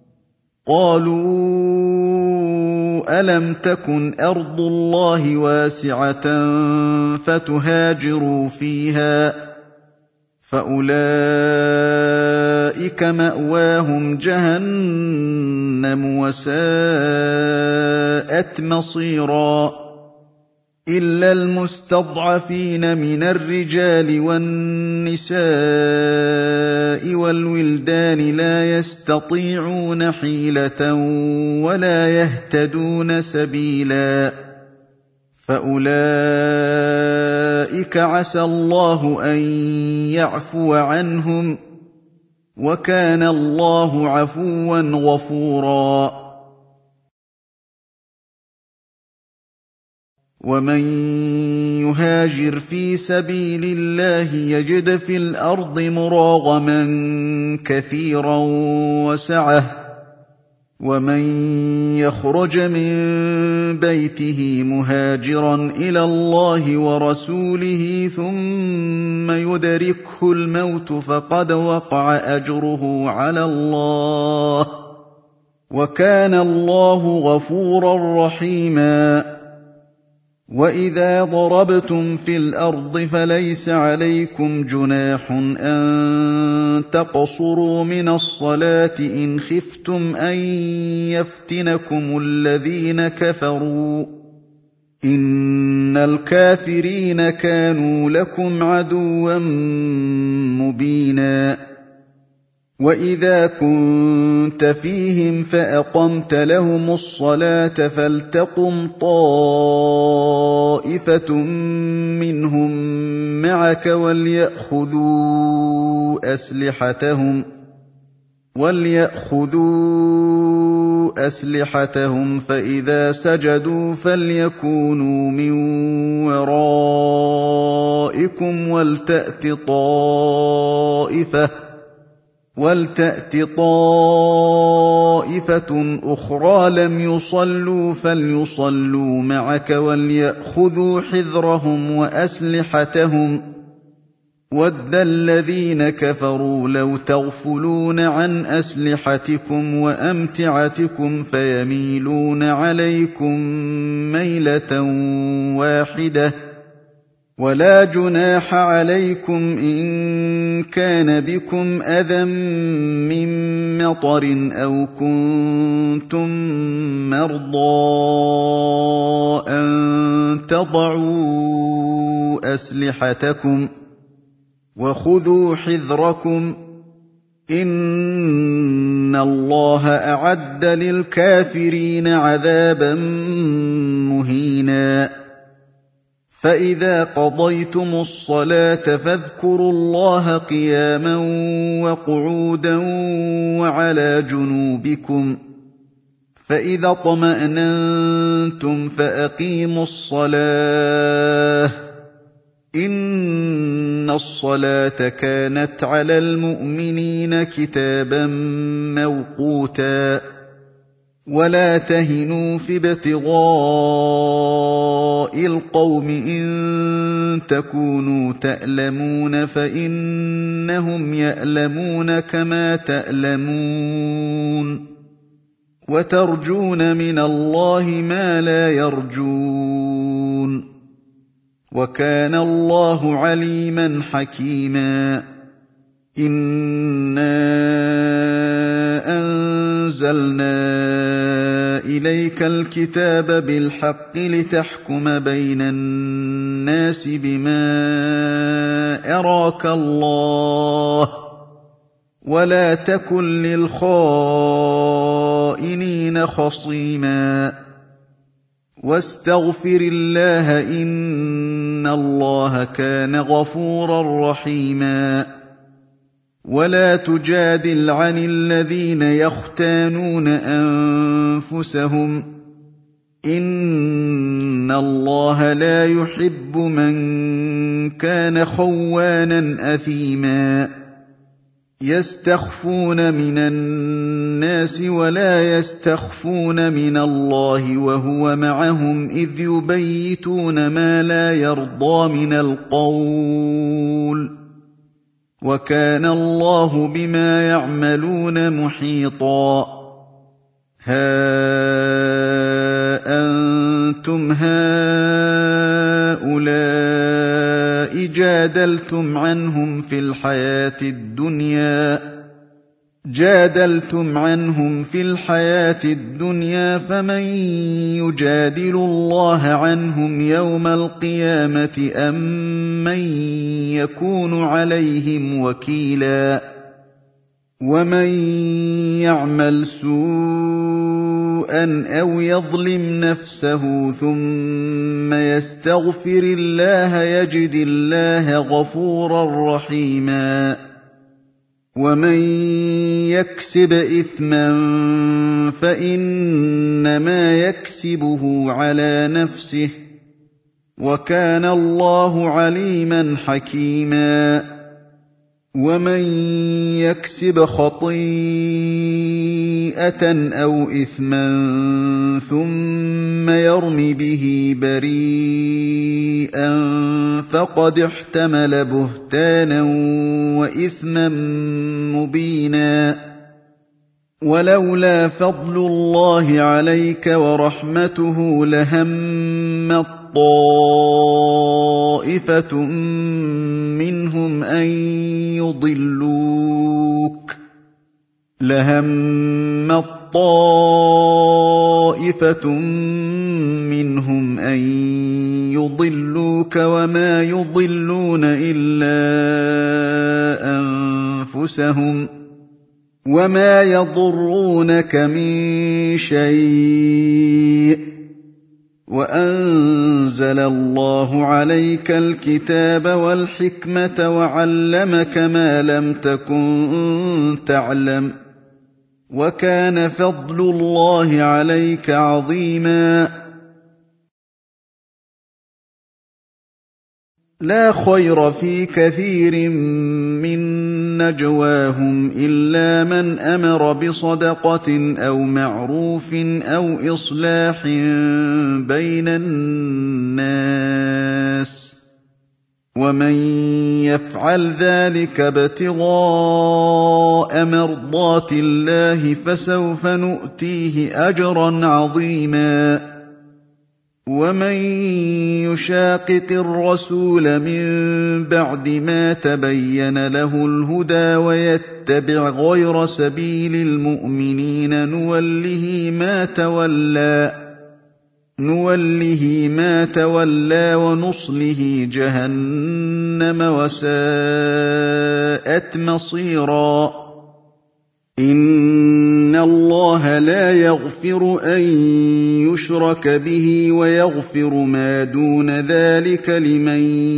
قالوا ألم تكن أرض الله واسعة فتهاجروا فيها فأولئك مأواهم جهنم وساءت مصيرا إلا المستضعفين من الرجال والنساء والولدان لا يستطيعون حيلة ولا يهتدون سبيلا فأولئك عسى الله أن يعفو عنهم وكان الله عفوا غفورا ومن يهاجر في سبيل الله يجد في الأرض مراغما كثيرا وسعة ومن يخرج من بيته مهاجرا إلى الله ورسوله ثم يدركه الموت فقد وقع أجره على الله وكان الله غفورا رحيما وَإِذَا ضَرَبْتُمْ فِي الْأَرْضِ فَلَيْسَ عَلَيْكُمْ جُنَاحٌ أَن تَقْصُرُوا مِنَ الصَّلَاةِ إِنْ خِفْتُمْ أَن يَفْتِنَكُمُ الَّذِينَ كَفَرُوا ۚ إِنَّ الْكَافِرِينَ كَانُوا لَكُمْ عَدُوًّا مُّبِينًا. وَإِذَا كُنتَ فِيهِمْ فَأَقَمْتَ لَهُمُ الصَّلَاةَ فَلْتَقُمْ طَائِفَةٌ مِّنْهُم مَّعَكَ وَلْيَأْخُذُوا أَسْلِحَتَهُمْ فَإِذَا سَجَدُوا فَلْيَكُونُوا مِن وَرَائِكُمْ وَلْتَأْتِ طَائِفَةٌ أُخْرَىٰ لَمْ يُصَلُّوا فَلْيُصَلُّوا مَعَكَ وَلْيَأْخُذُوا حِذْرَهُمْ وَأَسْلِحَتَهُمْ ۗ وَدَّ الَّذِينَ كَفَرُوا لَوْ تَغْفُلُونَ عَنْ أَسْلِحَتِكُمْ وَأَمْتِعَتِكُمْ فَيَمِيلُونَ عَلَيْكُم مَّيْلَةً وَاحِدَةً ۚ وَلَا جُنَاحَ عَلَيْكُمْ إِن كَانَ بِكُمْ أَذًى مِّن مَّطَرٍ أَوْ كُنتُم مَّرْضَىٰ أَن تَضَعُوا أَسْلِحَتَكُمْ ۖ وَخُذُوا حِذْرَكُمْ ۗ إِنَّ اللَّهَ أَعَدَّ لِلْكَافِرِينَ عَذَابًا مُّهِينًا. فَإِذَا قَضَيْتُمُ الصَّلَاةَ فَاذْكُرُوا اللَّهَ قِيَامًا وَقُعُودًا وَعَلَىٰ جُنُوبِكُمْ ۚ فَإِذَا اطْمَأْنَنتُمْ فَأَقِيمُوا الصَّلَاةَ ۚ إِنَّ الصَّلَاةَ كَانَتْ عَلَى الْمُؤْمِنِينَ كِتَابًا مَّوْقُوتًا. وَلَا تَهِنُوا فِي ابْتِغَاءِ الْقَوْمِ إِن تَكُونُوا تَأْلَمُونَ فَإِنَّهُمْ يَأْلَمُونَ كَمَا تَأْلَمُونَ، وَتَرْجُونَ مِنَ اللَّهِ مَا لَا يَرْجُونَ، وَكَانَ اللَّهُ عَلِيمًا حَكِيمًا. إِنَّا أَنزَلْنَا إِلَيْكَ الْكِتَابَ بِالْحَقِّ لِتَحْكُمَ بَيْنَ النَّاسِ بِمَا أَرَاكَ اللَّهُ ۚ وَلَا تَكُن لِّلْخَائِنِينَ خَصِيمًا. وَاسْتَغْفِرِ اللَّهَ ۖ إِنَّ اللَّهَ كَانَ غَفُورًا رَّحِيمًا. وَلَا تُجَادِلْ عَنِ الَّذِينَ يَخْتَانُونَ أَنفُسَهُمْ ۚ إِنَّ اللَّهَ لَا يُحِبُّ مَن كَانَ خَوَّانًا أَثِيمًا. يَسْتَخْفُونَ مِنَ النَّاسِ وَلَا يَسْتَخْفُونَ مِنَ اللَّهِ وَهُوَ مَعَهُمْ إِذْ يُبَيِّتُونَ مَا لَا يَرْضَىٰ مِنَ الْقَوْلِ ۚ وَكَانَ اللَّهُ بِمَا يَعْمَلُونَ مُحِيطًا. هَا أَنتُمْ هَٰؤُلَاءِ جَادَلْتُمْ عنهم في الْحَيَاةِ الدُّنْيَا فَمَن يُجَادِلُ اللَّهَ عَنْهُمْ يَوْمَ الْقِيَامَةِ أَم مَّن يَكُونُ عَلَيْهِمْ وَكِيلًا. وَمَن يَعْمَلْ سُوءًا أَوْ يَظْلِمْ نَفْسَهُ ثُمَّ يَسْتَغْفِرِ اللَّهَ يَجِدِ اللَّهَ غَفُورًا رَّحِيمًا. وَمَن يَكْسِبْ إِثْمًا فَإِنَّمَا يَكْسِبُهُ عَلَىٰ نَفْسِهِ ۚ وَكَانَ اللَّهُ عَلِيمًا حَكِيمًا. وَمَن يَكْسِبْ خَطِيئَةً أَوْ إِثْمًا ثُمَّ يَرْمِ بِهِ بَرِيئًا فَقَدِ احْتَمَلَ بُهْتَانًا وَإِثْمًا مُّبِينًا. وَلَوْلَا فَضْلُ اللَّهِ عَلَيْكَ وَرَحْمَتُهُ لَهَمَّت طَائِفَةٌ مِّنْهُمْ أَن يُضِلُّوكَ وَمَا يُضِلُّونَ إِلَّا أَنفُسَهُمْ وَمَا يَضُرُّونَكَ مِن شَيْءٍ ۚ وَأَنزَلَ اللَّهُ عَلَيْكَ الْكِتَابَ وَالْحِكْمَةَ وَعَلَّمَكَ مَا لَمْ تَكُن تَعْلَمُ ۚ وَكَانَ فَضْلُ اللَّهِ عَلَيْكَ عَظِيمًا. لَا خَيْرَ فِي كَثِيرٍ مِّن نَّجْوَاهُمْ إِلَّا مَنْ أَمَرَ بِصَدَقَةٍ أَوْ مَعْرُوفٍ أَوْ إِصْلَاحٍ بَيْنَ النَّاسِ ۚ وَمَن يَفْعَلْ ذَٰلِكَ ابْتِغَاءَ مَرْضَاتِ اللَّهِ فَسَوْفَ نُؤْتِيهِ أَجْرًا عَظِيمًا. وَمَن يُشَاقِقِ الرَّسُولَ مِن بَعْدِ مَا تَبَيَّنَ لَهُ الْهُدَىٰ وَيَتَّبِعْ غَيْرَ سَبِيلِ الْمُؤْمِنِينَ نُوَلِّهِ مَا تَوَلَّىٰ وَنُصْلِهِ جَهَنَّمَ وَسَاءَتْ مَصِيرًا. إِنَّ اللَّهَ لَا يَغْفِرُ أَن يُشْرَكَ بِهِ وَيَغْفِرُ مَا دُونَ ذَٰلِكَ لِمَن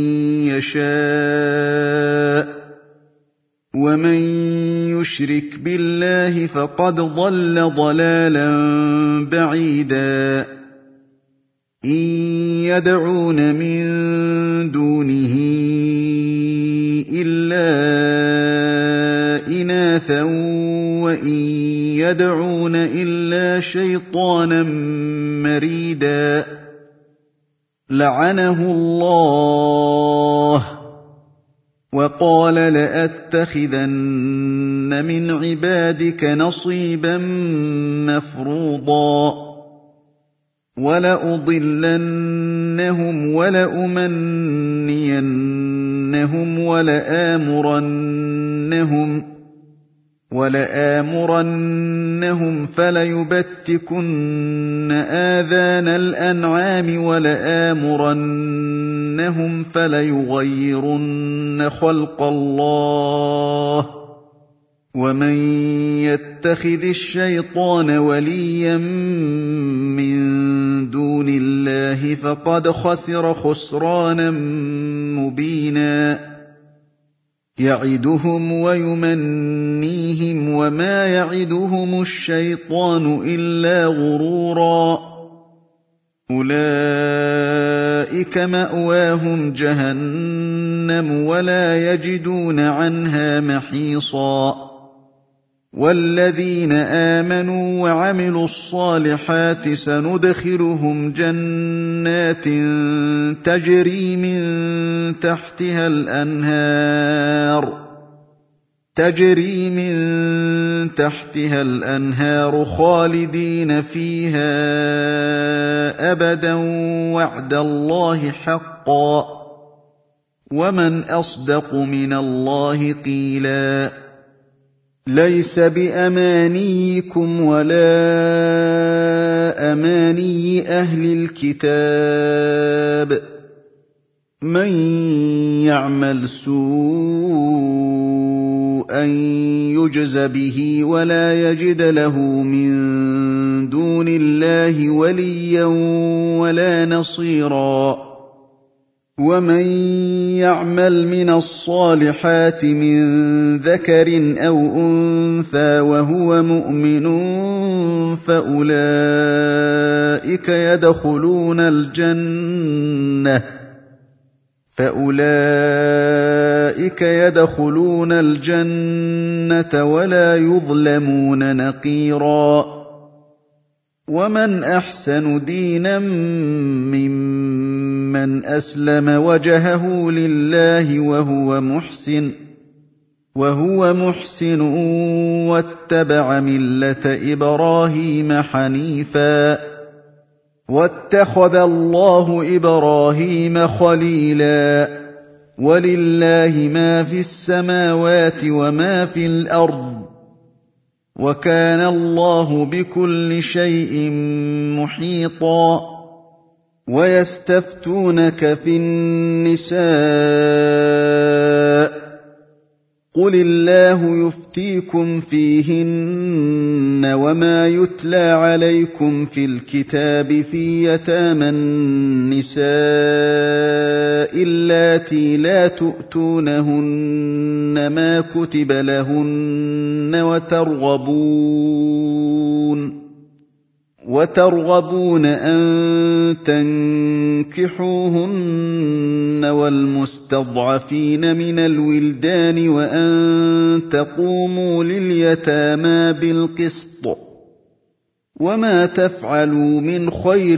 يَشَاءُ ۚ وَمَن يُشْرِكْ بِاللَّهِ فَقَدْ ضَلَّ ضَلَالًا بَعِيدًا. إِن يَدْعُونَ مِن دُونِهِ إِلَّا إِنَاثًا وَإِن يَدْعُونَ إِلَّا شَيْطَانًا مَّرِيدًا. لَّعَنَهُ اللَّهُ وَقَالَ لَأَتَّخِذَنَّ مِنْ عِبَادِكَ نَصِيبًا مَّفْرُوضًا وَلَأُضِلَّنَّهُمْ وَلَأُمَنِّيَنَّهُمْ وَلَآمُرَنَّهُمْ فَلَيُبَتِّكُنَّ آذَانَ الْأَنْعَامِ وَلَآمُرَنَّهُمْ فَلَيُغَيِّرُنَّ خَلْقَ اللَّهِ ۚ وَمَن يَتَّخِذِ الشَّيْطَانَ وَلِيًّا مِّن دُونِ اللَّهِ فَقَدْ خَسِرَ خُسْرَانًا مُّبِينًا. يَعِدُهُمْ وَيُمَنِّيهِمْ وَمَا يَعِدُهُمُ الشَّيْطَانُ إِلَّا غُرُورًا. أُولَٰئِكَ مَأْوَاهُمْ جَهَنَّمُ وَلَا يَجِدُونَ عَنْهَا مَحِيصًا. وَالَّذِينَ آمَنُوا وَعَمِلُوا الصَّالِحَاتِ سَنُدْخِلُهُمْ جَنَّاتٍ تَجْرِي مِن تَحْتِهَا الْأَنْهَارُ خَالِدِينَ فِيهَا أَبَدًا ۖ وَعْدَ اللَّهِ حَقًّا ۚ وَمَنْ أَصْدَقُ مِنَ اللَّهِ قِيلًا. لَيْسَ بِأَمَانِيِّكُمْ وَلَا أَمَانِيِّ أَهْلِ الْكِتَابِ ۗ مَن يَعْمَلْ سُوءًا يُجْزَ بِهِ وَلَا يَجِدْ لَهُ مِن دُونِ اللَّهِ وَلِيًّا وَلَا نَصِيرًا. وَمَن يَعْمَلْ مِنَ الصَّالِحَاتِ مِن ذَكَرٍ أَوْ أُنثَىٰ وَهُوَ مُؤْمِنٌ فَأُولَٰئِكَ يَدْخُلُونَ الْجَنَّةَ وَلَا يُظْلَمُونَ نَقِيرًا. وَمَنْ أَحْسَنُ دِينًا مِّمَّنْ أَسْلَمَ وَجْهَهُ لِلَّهِ وَهُوَ مُحْسِنٌ وَاتَّبَعَ مِلَّةَ إِبْرَاهِيمَ حَنِيفًا. واتخذ الله إبراهيم خليلا ولله ما في السماوات وما في الأرض وكان الله بكل شيء محيطا ويستفتونك في النساء قل الله يفتيكم فيهن وما يتلى عليكم في الكتاب في يتامى النساء اللاتي لا تؤتونهن ما كتب لهن وترغبون أن تنكحوهن والمستضعفين من الولدان وأن تقوموا لليتامى بالقسط وما تفعلوا من خير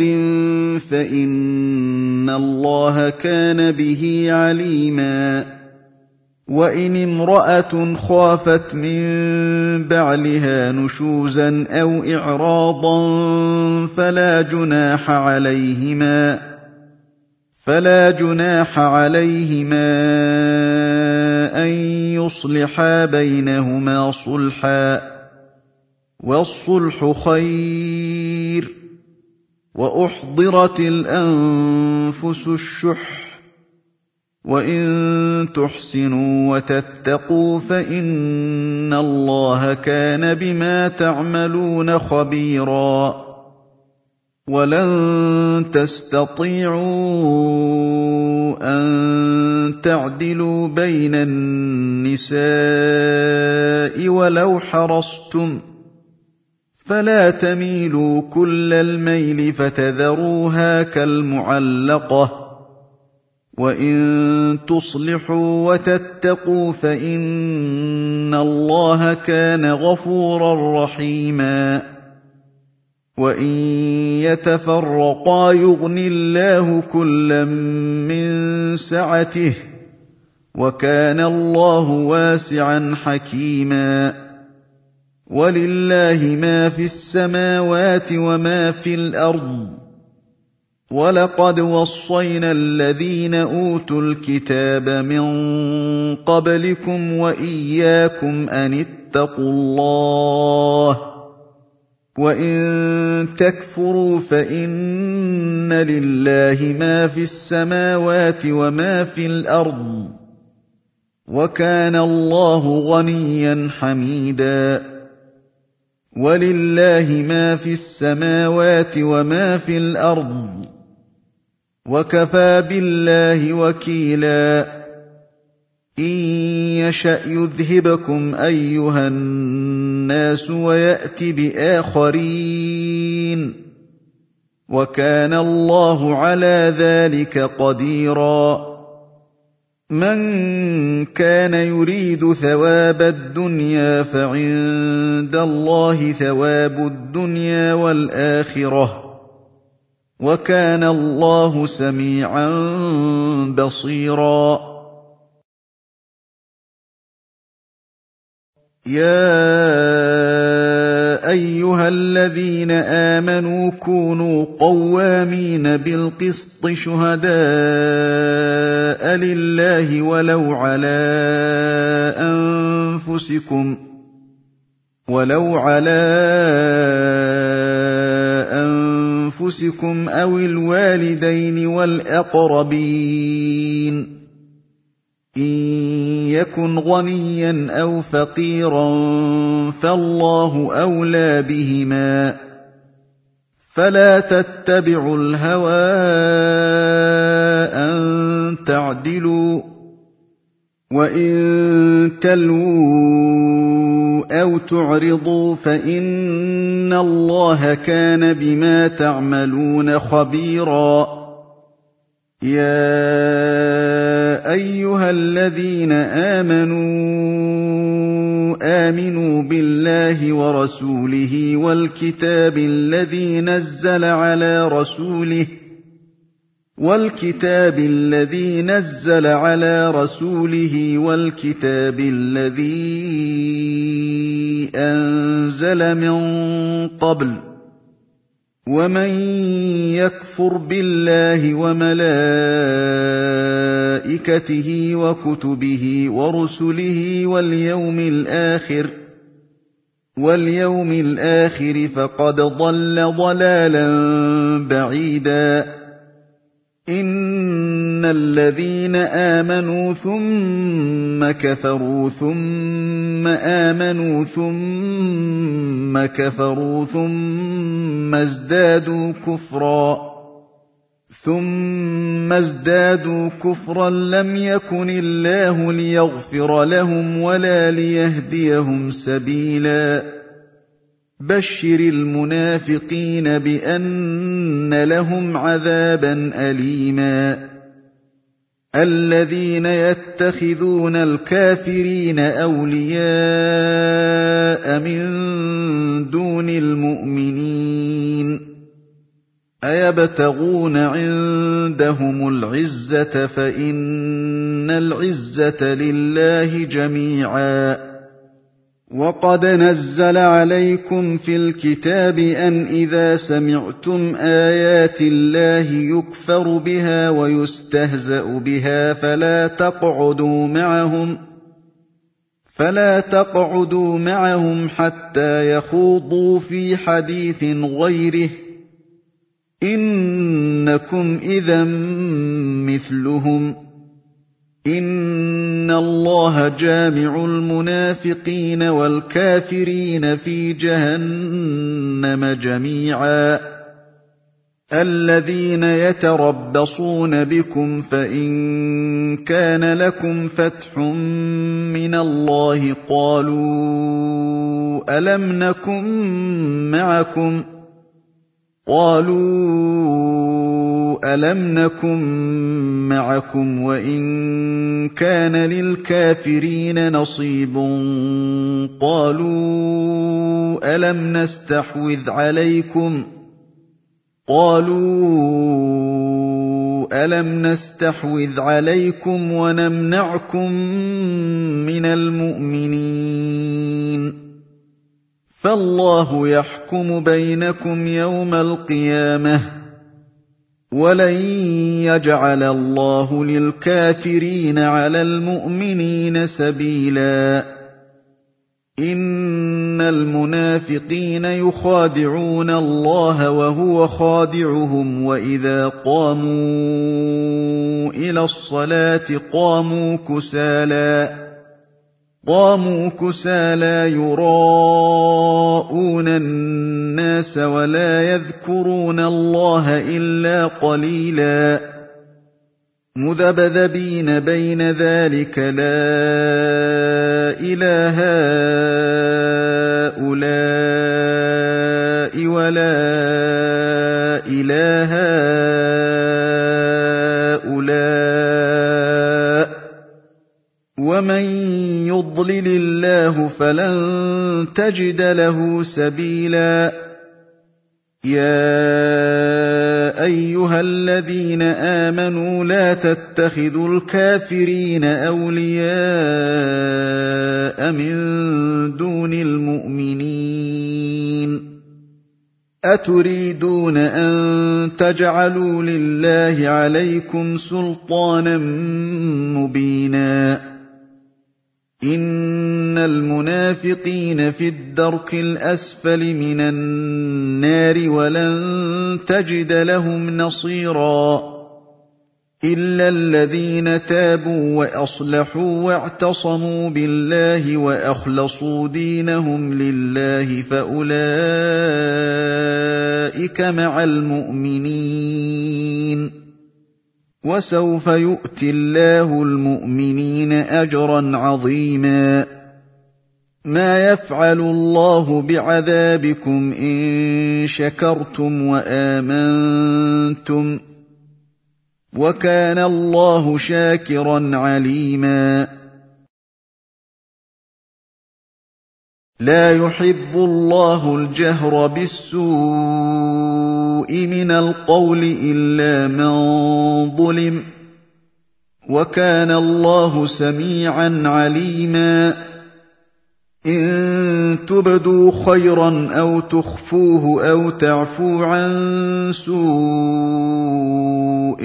فإن الله كان به عليما وإن امرأة خافت من بعلها نشوزا أو إعراضا فلا جناح عليهما أن يصلحا بينهما صلحا والصلح خير وأحضرت الأنفس الشح وإن تحسنوا وتتقوا فإن الله كان بما تعملون خبيرا ولن تستطيعوا أن تعدلوا بين النساء ولو حرصتم فلا تميلوا كل الميل فتذروها كالمعلقة وإن تصلحوا وتتقوا فإن الله كان غفورا رحيما وإن يتفرقا يغن الله كلا من سعته وكان الله واسعا حكيما ولله ما في السماوات وما في الأرض ولقد وصينا الذين أوتوا الكتاب من قبلكم وإياكم أن اتقوا الله وإن تكفروا فإن لله ما في السماوات وما في الأرض وكان الله غنيا حميدا ولله ما في السماوات وما في الأرض وكفى بالله وكيلا إن يشأ يذهبكم أيها الناس ويأت بآخرين وكان الله على ذلك قديرا من كان يريد ثواب الدنيا فعند الله ثواب الدنيا والآخرة وكان الله سميعا بصيرا يا أيها الذين آمنوا كونوا قوامين بالقسط شهداء لله ولو على أنفسكم أو الوالدين والأقربين إن يكن غنيا أو فقيرا فالله أولى بهما فلا تتبعوا الهوى أن تعدلوا وإن تلووا أو تعرضوا فإن الله كان بما تعملون خبيرا يا أيها الذين آمنوا بالله ورسوله والكتاب الذي نزل على رسوله والكتاب الذي أنزل من قبل ومن يكفر بالله وملائكته وكتبه ورسله واليوم الآخر فقد ضل ضلالا بعيدا إن الذين آمنوا ثم كفروا ثم آمنوا ثم كفروا ثم ازدادوا كفرا لم يكن الله ليغفر لهم ولا ليهديهم سبيلا بشر المنافقين بأن لهم عذابا أليما الذين يتخذون الكافرين أولياء من دون المؤمنين أيبتغون عندهم العزة فإن العزة لله جميعا وقد نزل عليكم في الكتاب أن إذا سمعتم آيات الله يكفر بها ويستهزأ بها فلا تقعدوا معهم حتى يخوضوا في حديث غيره إنكم إذا مثلهم إن الله جامع المنافقين والكافرين في جهنم جميعا الذين يتربصون بكم فإن كان لكم فتح من الله قالوا ألم نكن معكم وإن كان للكافرين نصيب قالوا ألم نستحوذ عليكم ونمنعكم من المؤمنين فالله يحكم بينكم يوم القيامة ولن يجعل الله للكافرين على المؤمنين سبيلا إن المنافقين يخادعون الله وهو خادعهم وإذا قاموا إلى الصلاة قاموا كسالى يراءون الناس ولا يذكرون الله إلا قليلا مذبذبين بين ذلك لا إله هؤلاء ولا إله هؤلاء ومن يضلل الله فلن تجد له سبيلا يا أيها الذين آمنوا لا تتخذوا الكافرين أولياء من دون المؤمنين أتريدون أن تجعلوا لله عليكم سلطانا مبينا إن المنافقين في الدرك الأسفل من النار ولن تجد لهم نصيرا إلا الذين تابوا وأصلحوا واعتصموا بالله وأخلصوا دينهم لله فأولئك مع المؤمنين وسوف يؤتي الله المؤمنين أجرا عظيما ما يفعل الله بعذابكم إن شكرتم وآمنتم وكان الله شاكرا عليما لا يحب الله الجهر بالسوء من القول إلا من ظلم وكان الله سميعا عليما إن تبدوا خيرا أو تخفوه أو تعفوا عن سوء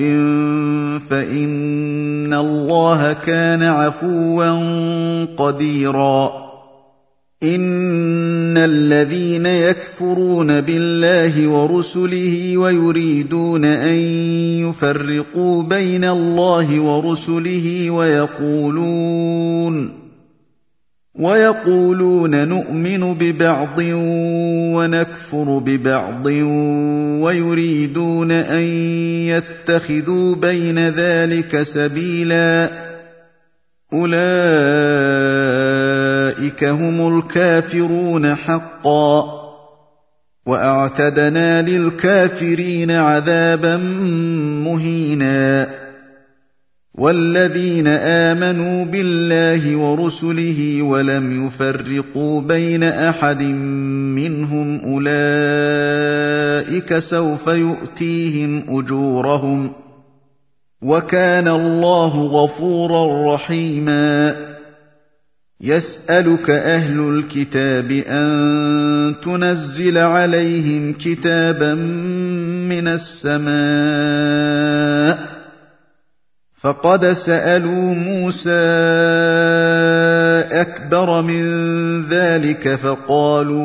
فإن الله كان عفوا قديرا إن الذين يكفرون بالله ورسله ويريدون أن يفرقوا بين الله ورسله ويقولون نؤمن ببعض ونكفر ببعض ويريدون أن يتخذوا بين ذلك سبيلا أولئك هم الكافرون حقا وأعتدنا للكافرين عذابا مهينا والذين آمنوا بالله ورسله ولم يفرقوا بين أحد منهم أولئك سوف يؤتيهم أجورهم وكان الله غفورا رحيما يسألك أهل الكتاب أن تنزل عليهم كتابا من السماء فقد سألوا موسى أكبر من ذلك فقالوا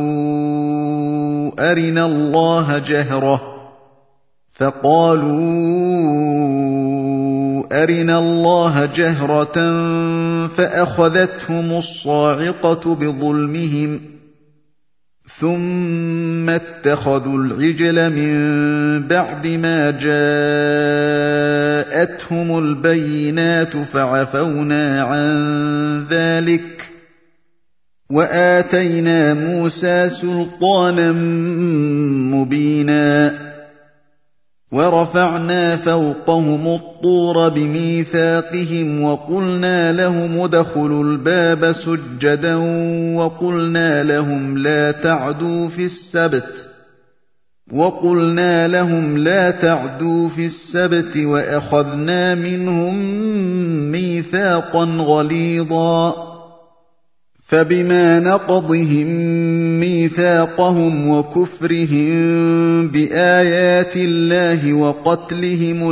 أرنا الله جهرة فأخذتهم الصاعقة بظلمهم ثم اتخذوا العجل من بعد ما جاءتهم البينات فعفونا عن ذلك وآتينا موسى سلطانا مبينا ورفعنا فوقهم الطور بميثاقهم وقلنا لهم ادخلوا الباب سجدا وقلنا لهم لا تعدوا في السبت وأخذنا منهم ميثاقا غليظا فبما نقضهم ميثاقهم وكفرهم بآيات الله وقتلهم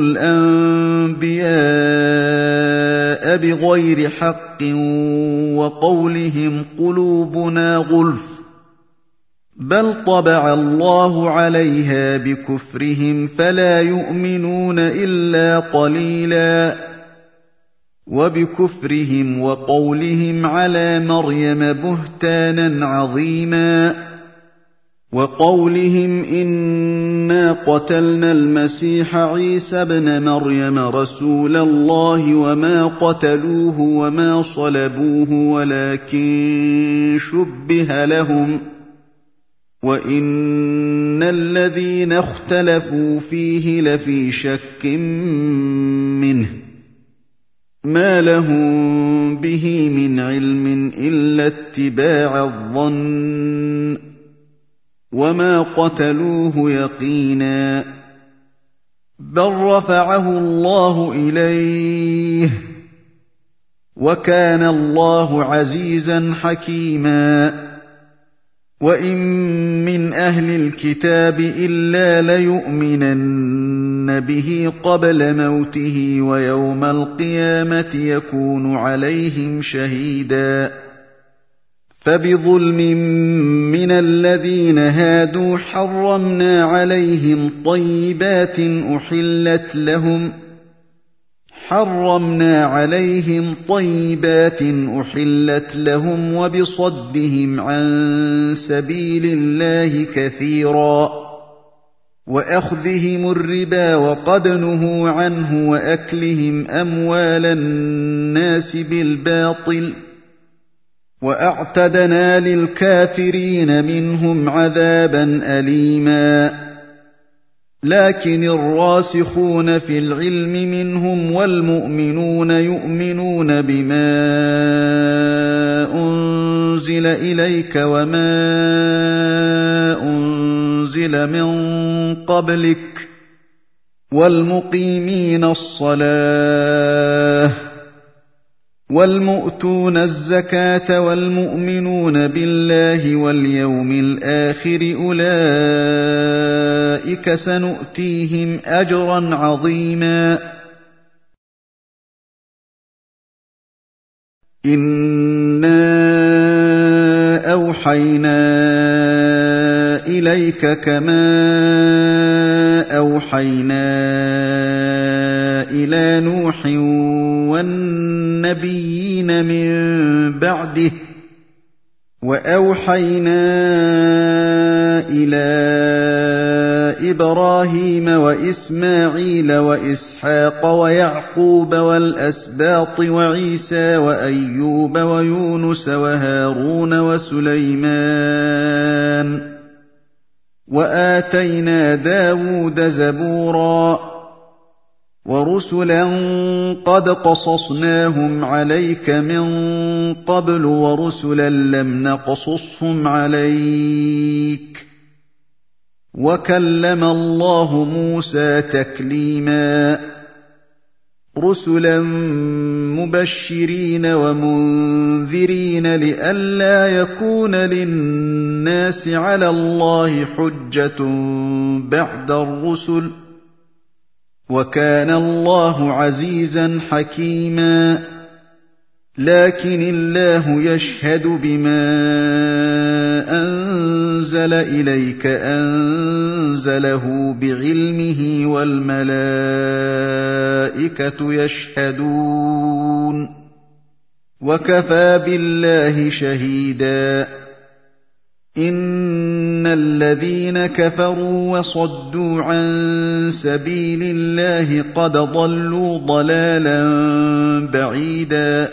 الأنبياء بغير حق وقولهم قلوبنا غلف بل طبع الله عليها بكفرهم فلا يؤمنون إلا قليلا وبكفرهم وقولهم على مريم بهتانا عظيما وقولهم إنا قتلنا المسيح عيسى ابن مريم رسول الله وما قتلوه وما صلبوه ولكن شبه لهم وإن الذين اختلفوا فيه لفي شك منه ما لهم به من علم إلا اتباع الظن وما قتلوه يقينا بل رفعه الله إليه وكان الله عزيزا حكيما وإن من أهل الكتاب إلا ليؤمنن به قبل موته ويوم القيامة يكون عليهم شهيدا فبظلم من الذين هادوا حرمنا عليهم طيبات أحلت لهم وبصدهم عن سبيل الله كثيرا وأخذهم الربا وقد نهوا عنه وأكلهم أموال الناس بالباطل وأعتدنا للكافرين منهم عذابا أليما لكن الراسخون في العلم منهم والمؤمنون يؤمنون بما أنزل إليك وما أنزل من قبلك والمقيمين الصلاة وَالْمُؤْتُونَ الزَّكَاةَ وَالْمُؤْمِنُونَ بِاللَّهِ وَالْيَوْمِ الْآخِرِ أُولَٰئِكَ سَنُؤْتِيهِمْ أَجْرًا عَظِيمًا إِنَّا أَوْحَيْنَا إِلَيْكَ كَمَا أَوْحَيْنَا إِلَىٰ نُوحٍ وَالنَّبِيِّينَ مِن بَعْدِهِ وَأَوْحَيْنَا إِلَىٰ إِبْرَاهِيمَ وَإِسْمَاعِيلَ وَإِسْحَاقَ وَيَعْقُوبَ وَالْأَسْبَاطِ وَعِيسَىٰ وَأَيُّوبَ وَيُونُسَ وَهَارُونَ وَسُلَيْمَانَ وَآتَيْنَا دَاوُودَ زَبُورًا وَرُسُلًا قَدْ قَصَصْنَاهُمْ عَلَيْكَ مِن قَبْلُ وَرُسُلًا لَّمْ نَقْصُصْهُمْ عَلَيْكَ وَكَلَّمَ اللَّهُ مُوسَىٰ تَكْلِيمًا رُسُلًا مُّبَشِّرِينَ وَمُنذِرِينَ لِئَلَّا يَكُونَ لِلنَّاسِ عَلَى اللَّهِ حُجَّةٌ بَعْدَ الرُّسُلِ ۚ وَكَانَ اللَّهُ عَزِيزًا حَكِيمًا لَّٰكِنِ اللَّهُ يَشْهَدُ بِمَا أَنزَلَ إِلَيْكَ أَنزَلَهُ بِعِلْمِهِ وَالْمَلَائِكَةُ يَشْهَدُونَ ۚ وَكَفَىٰ بِاللَّهِ شَهِيدًا إِنَّ الَّذِينَ كَفَرُوا وَصَدُّوا عَن سَبِيلِ اللَّهِ قَدْ ضَلُّوا ضَلَالًا بَعِيدًا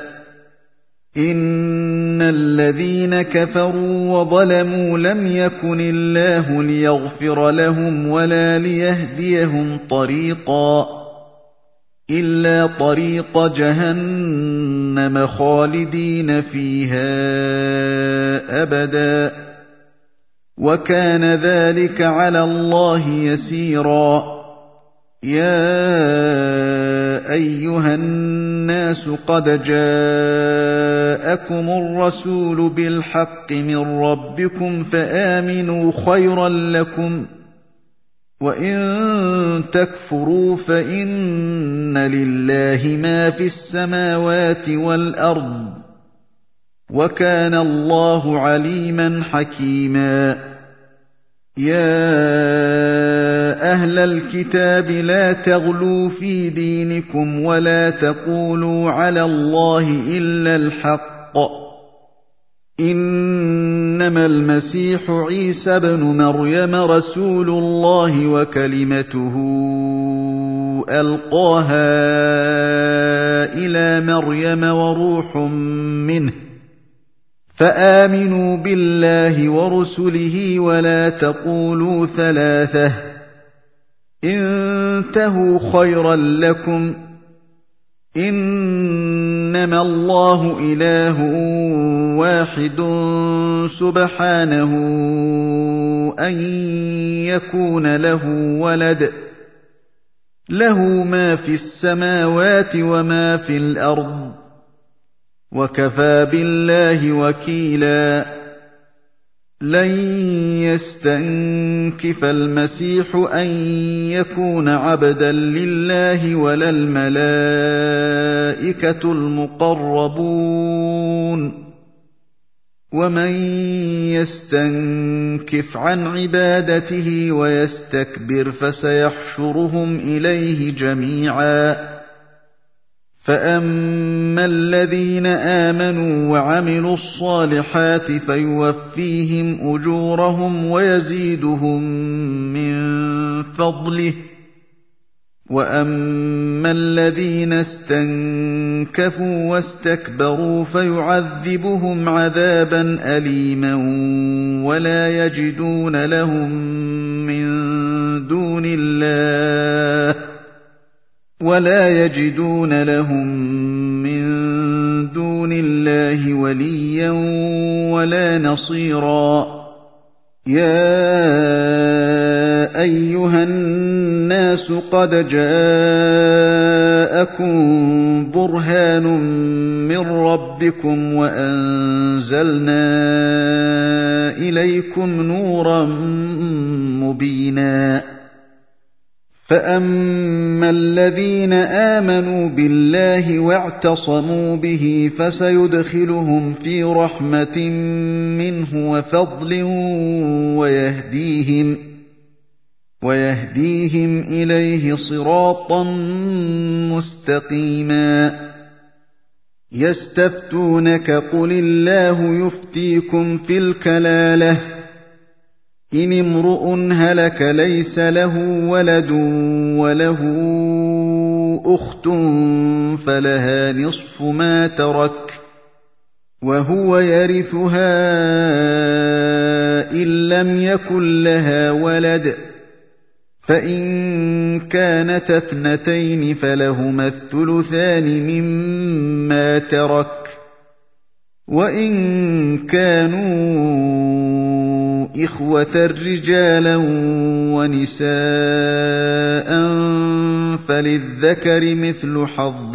إِنَّ الَّذِينَ كَفَرُوا وَظَلَمُوا لَمْ يَكُنِ اللَّهُ لِيَغْفِرَ لَهُمْ وَلَا لِيَهْدِيَهُمْ طَرِيقًا إِلَّا طَرِيقَ جَهَنَّمَ خَالِدِينَ فِيهَا أَبَدًا ۚ وَكَانَ ذَٰلِكَ عَلَى اللَّهِ يَسِيرًا يَا أَيُّهَا النَّاسُ قَدْ جَاءَكُمُ الرَّسُولُ بِالْحَقِّ مِن رَّبِّكُمْ فَآمِنُوا خَيْرًا لَّكُمْ ۚ وَإِن تَكْفُرُوا فَإِنَّ لِلَّهِ مَا فِي السَّمَاوَاتِ وَالْأَرْضِ ۚ وَكَانَ اللَّهُ عَلِيمًا حَكِيمًا يَا أَهْلَ الْكِتَابِ لَا تَغْلُوا فِي دِينِكُمْ وَلَا تَقُولُوا عَلَى اللَّهِ إِلَّا الْحَقَّ ۚ إِنَّمَا الْمَسِيحُ عِيسَى ابْنُ مَرْيَمَ رَسُولُ اللَّهِ وَكَلِمَتُهُ أَلْقَاهَا إِلَىٰ مَرْيَمَ وَرُوحٌ مِّنْهُ ۖ فَآمِنُوا بِاللَّهِ وَرُسُلِهِ وَلَا تَقُولُوا ثَلَاثَةٌ ۚ انتهوا خَيْرًا لَّكُمْ ۚ إِنَّمَا اللَّهُ إِلَٰهٌ وَاحِدٌ سُبْحَانَهُ أَن يَكُونَ لَهُ وَلَدٌ ۘ لَّهُ مَا فِي السَّمَاوَاتِ وَمَا فِي الْأَرْضِ ۚ وَكَفَىٰ بِاللَّهِ وَكِيلًا لَّن يَسْتَنكِفَ الْمَسِيحُ أَن يَكُونَ عَبْدًا لِّلَّهِ وَلَا الْمَلَائِكَةُ الْمُقَرَّبُونَ وَمَن يَسْتَنكِفْ عَنْ عِبَادَتِهِ وَيَسْتَكْبِرْ فَسَيَحْشُرُهُمْ إِلَيْهِ جَمِيعًا فَأَمَّا الَّذِينَ آمَنُوا وَعَمِلُوا الصَّالِحَاتِ فَيُوَفِّيهِمْ أُجُورَهُمْ وَيَزِيدُهُم مِّن فَضْلِهِ ۖ وَأَمَّا الَّذِينَ اسْتَنكَفُوا وَاسْتَكْبَرُوا فَيُعَذِّبُهُمْ عَذَابًا أَلِيمًا وَلَا يَجِدُونَ لَهُم مِّن دُونِ اللَّهِ وَلِيًّا وَلَا نَصِيرًا يَا أَيُّهَا النَّاسُ قَدْ جَاءَكُم جاءكم برهان من ربكم وأنزلنا إليكم نورا مبينا فأما الذين آمنوا بالله واعتصموا به فسيدخلهم في رحمة منه وفضل ويهديهم إليه صراطا مستقيما يستفتونك قل الله يفتيكم في الكلالة إن امرؤ هلك ليس له ولد وله أخت فلها نصف ما ترك وهو يرثها إن لم يكن لها ولد فإن كانت اثنتين فلهما الثلثان مما ترك وإن كانوا إخوة رجالا ونساء فللذكر مثل حظ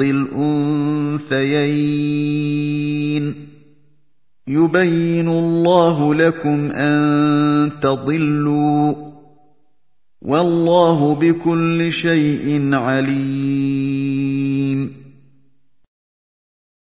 الأنثيين يبين الله لكم أن تضلوا والله بكل شيء عليم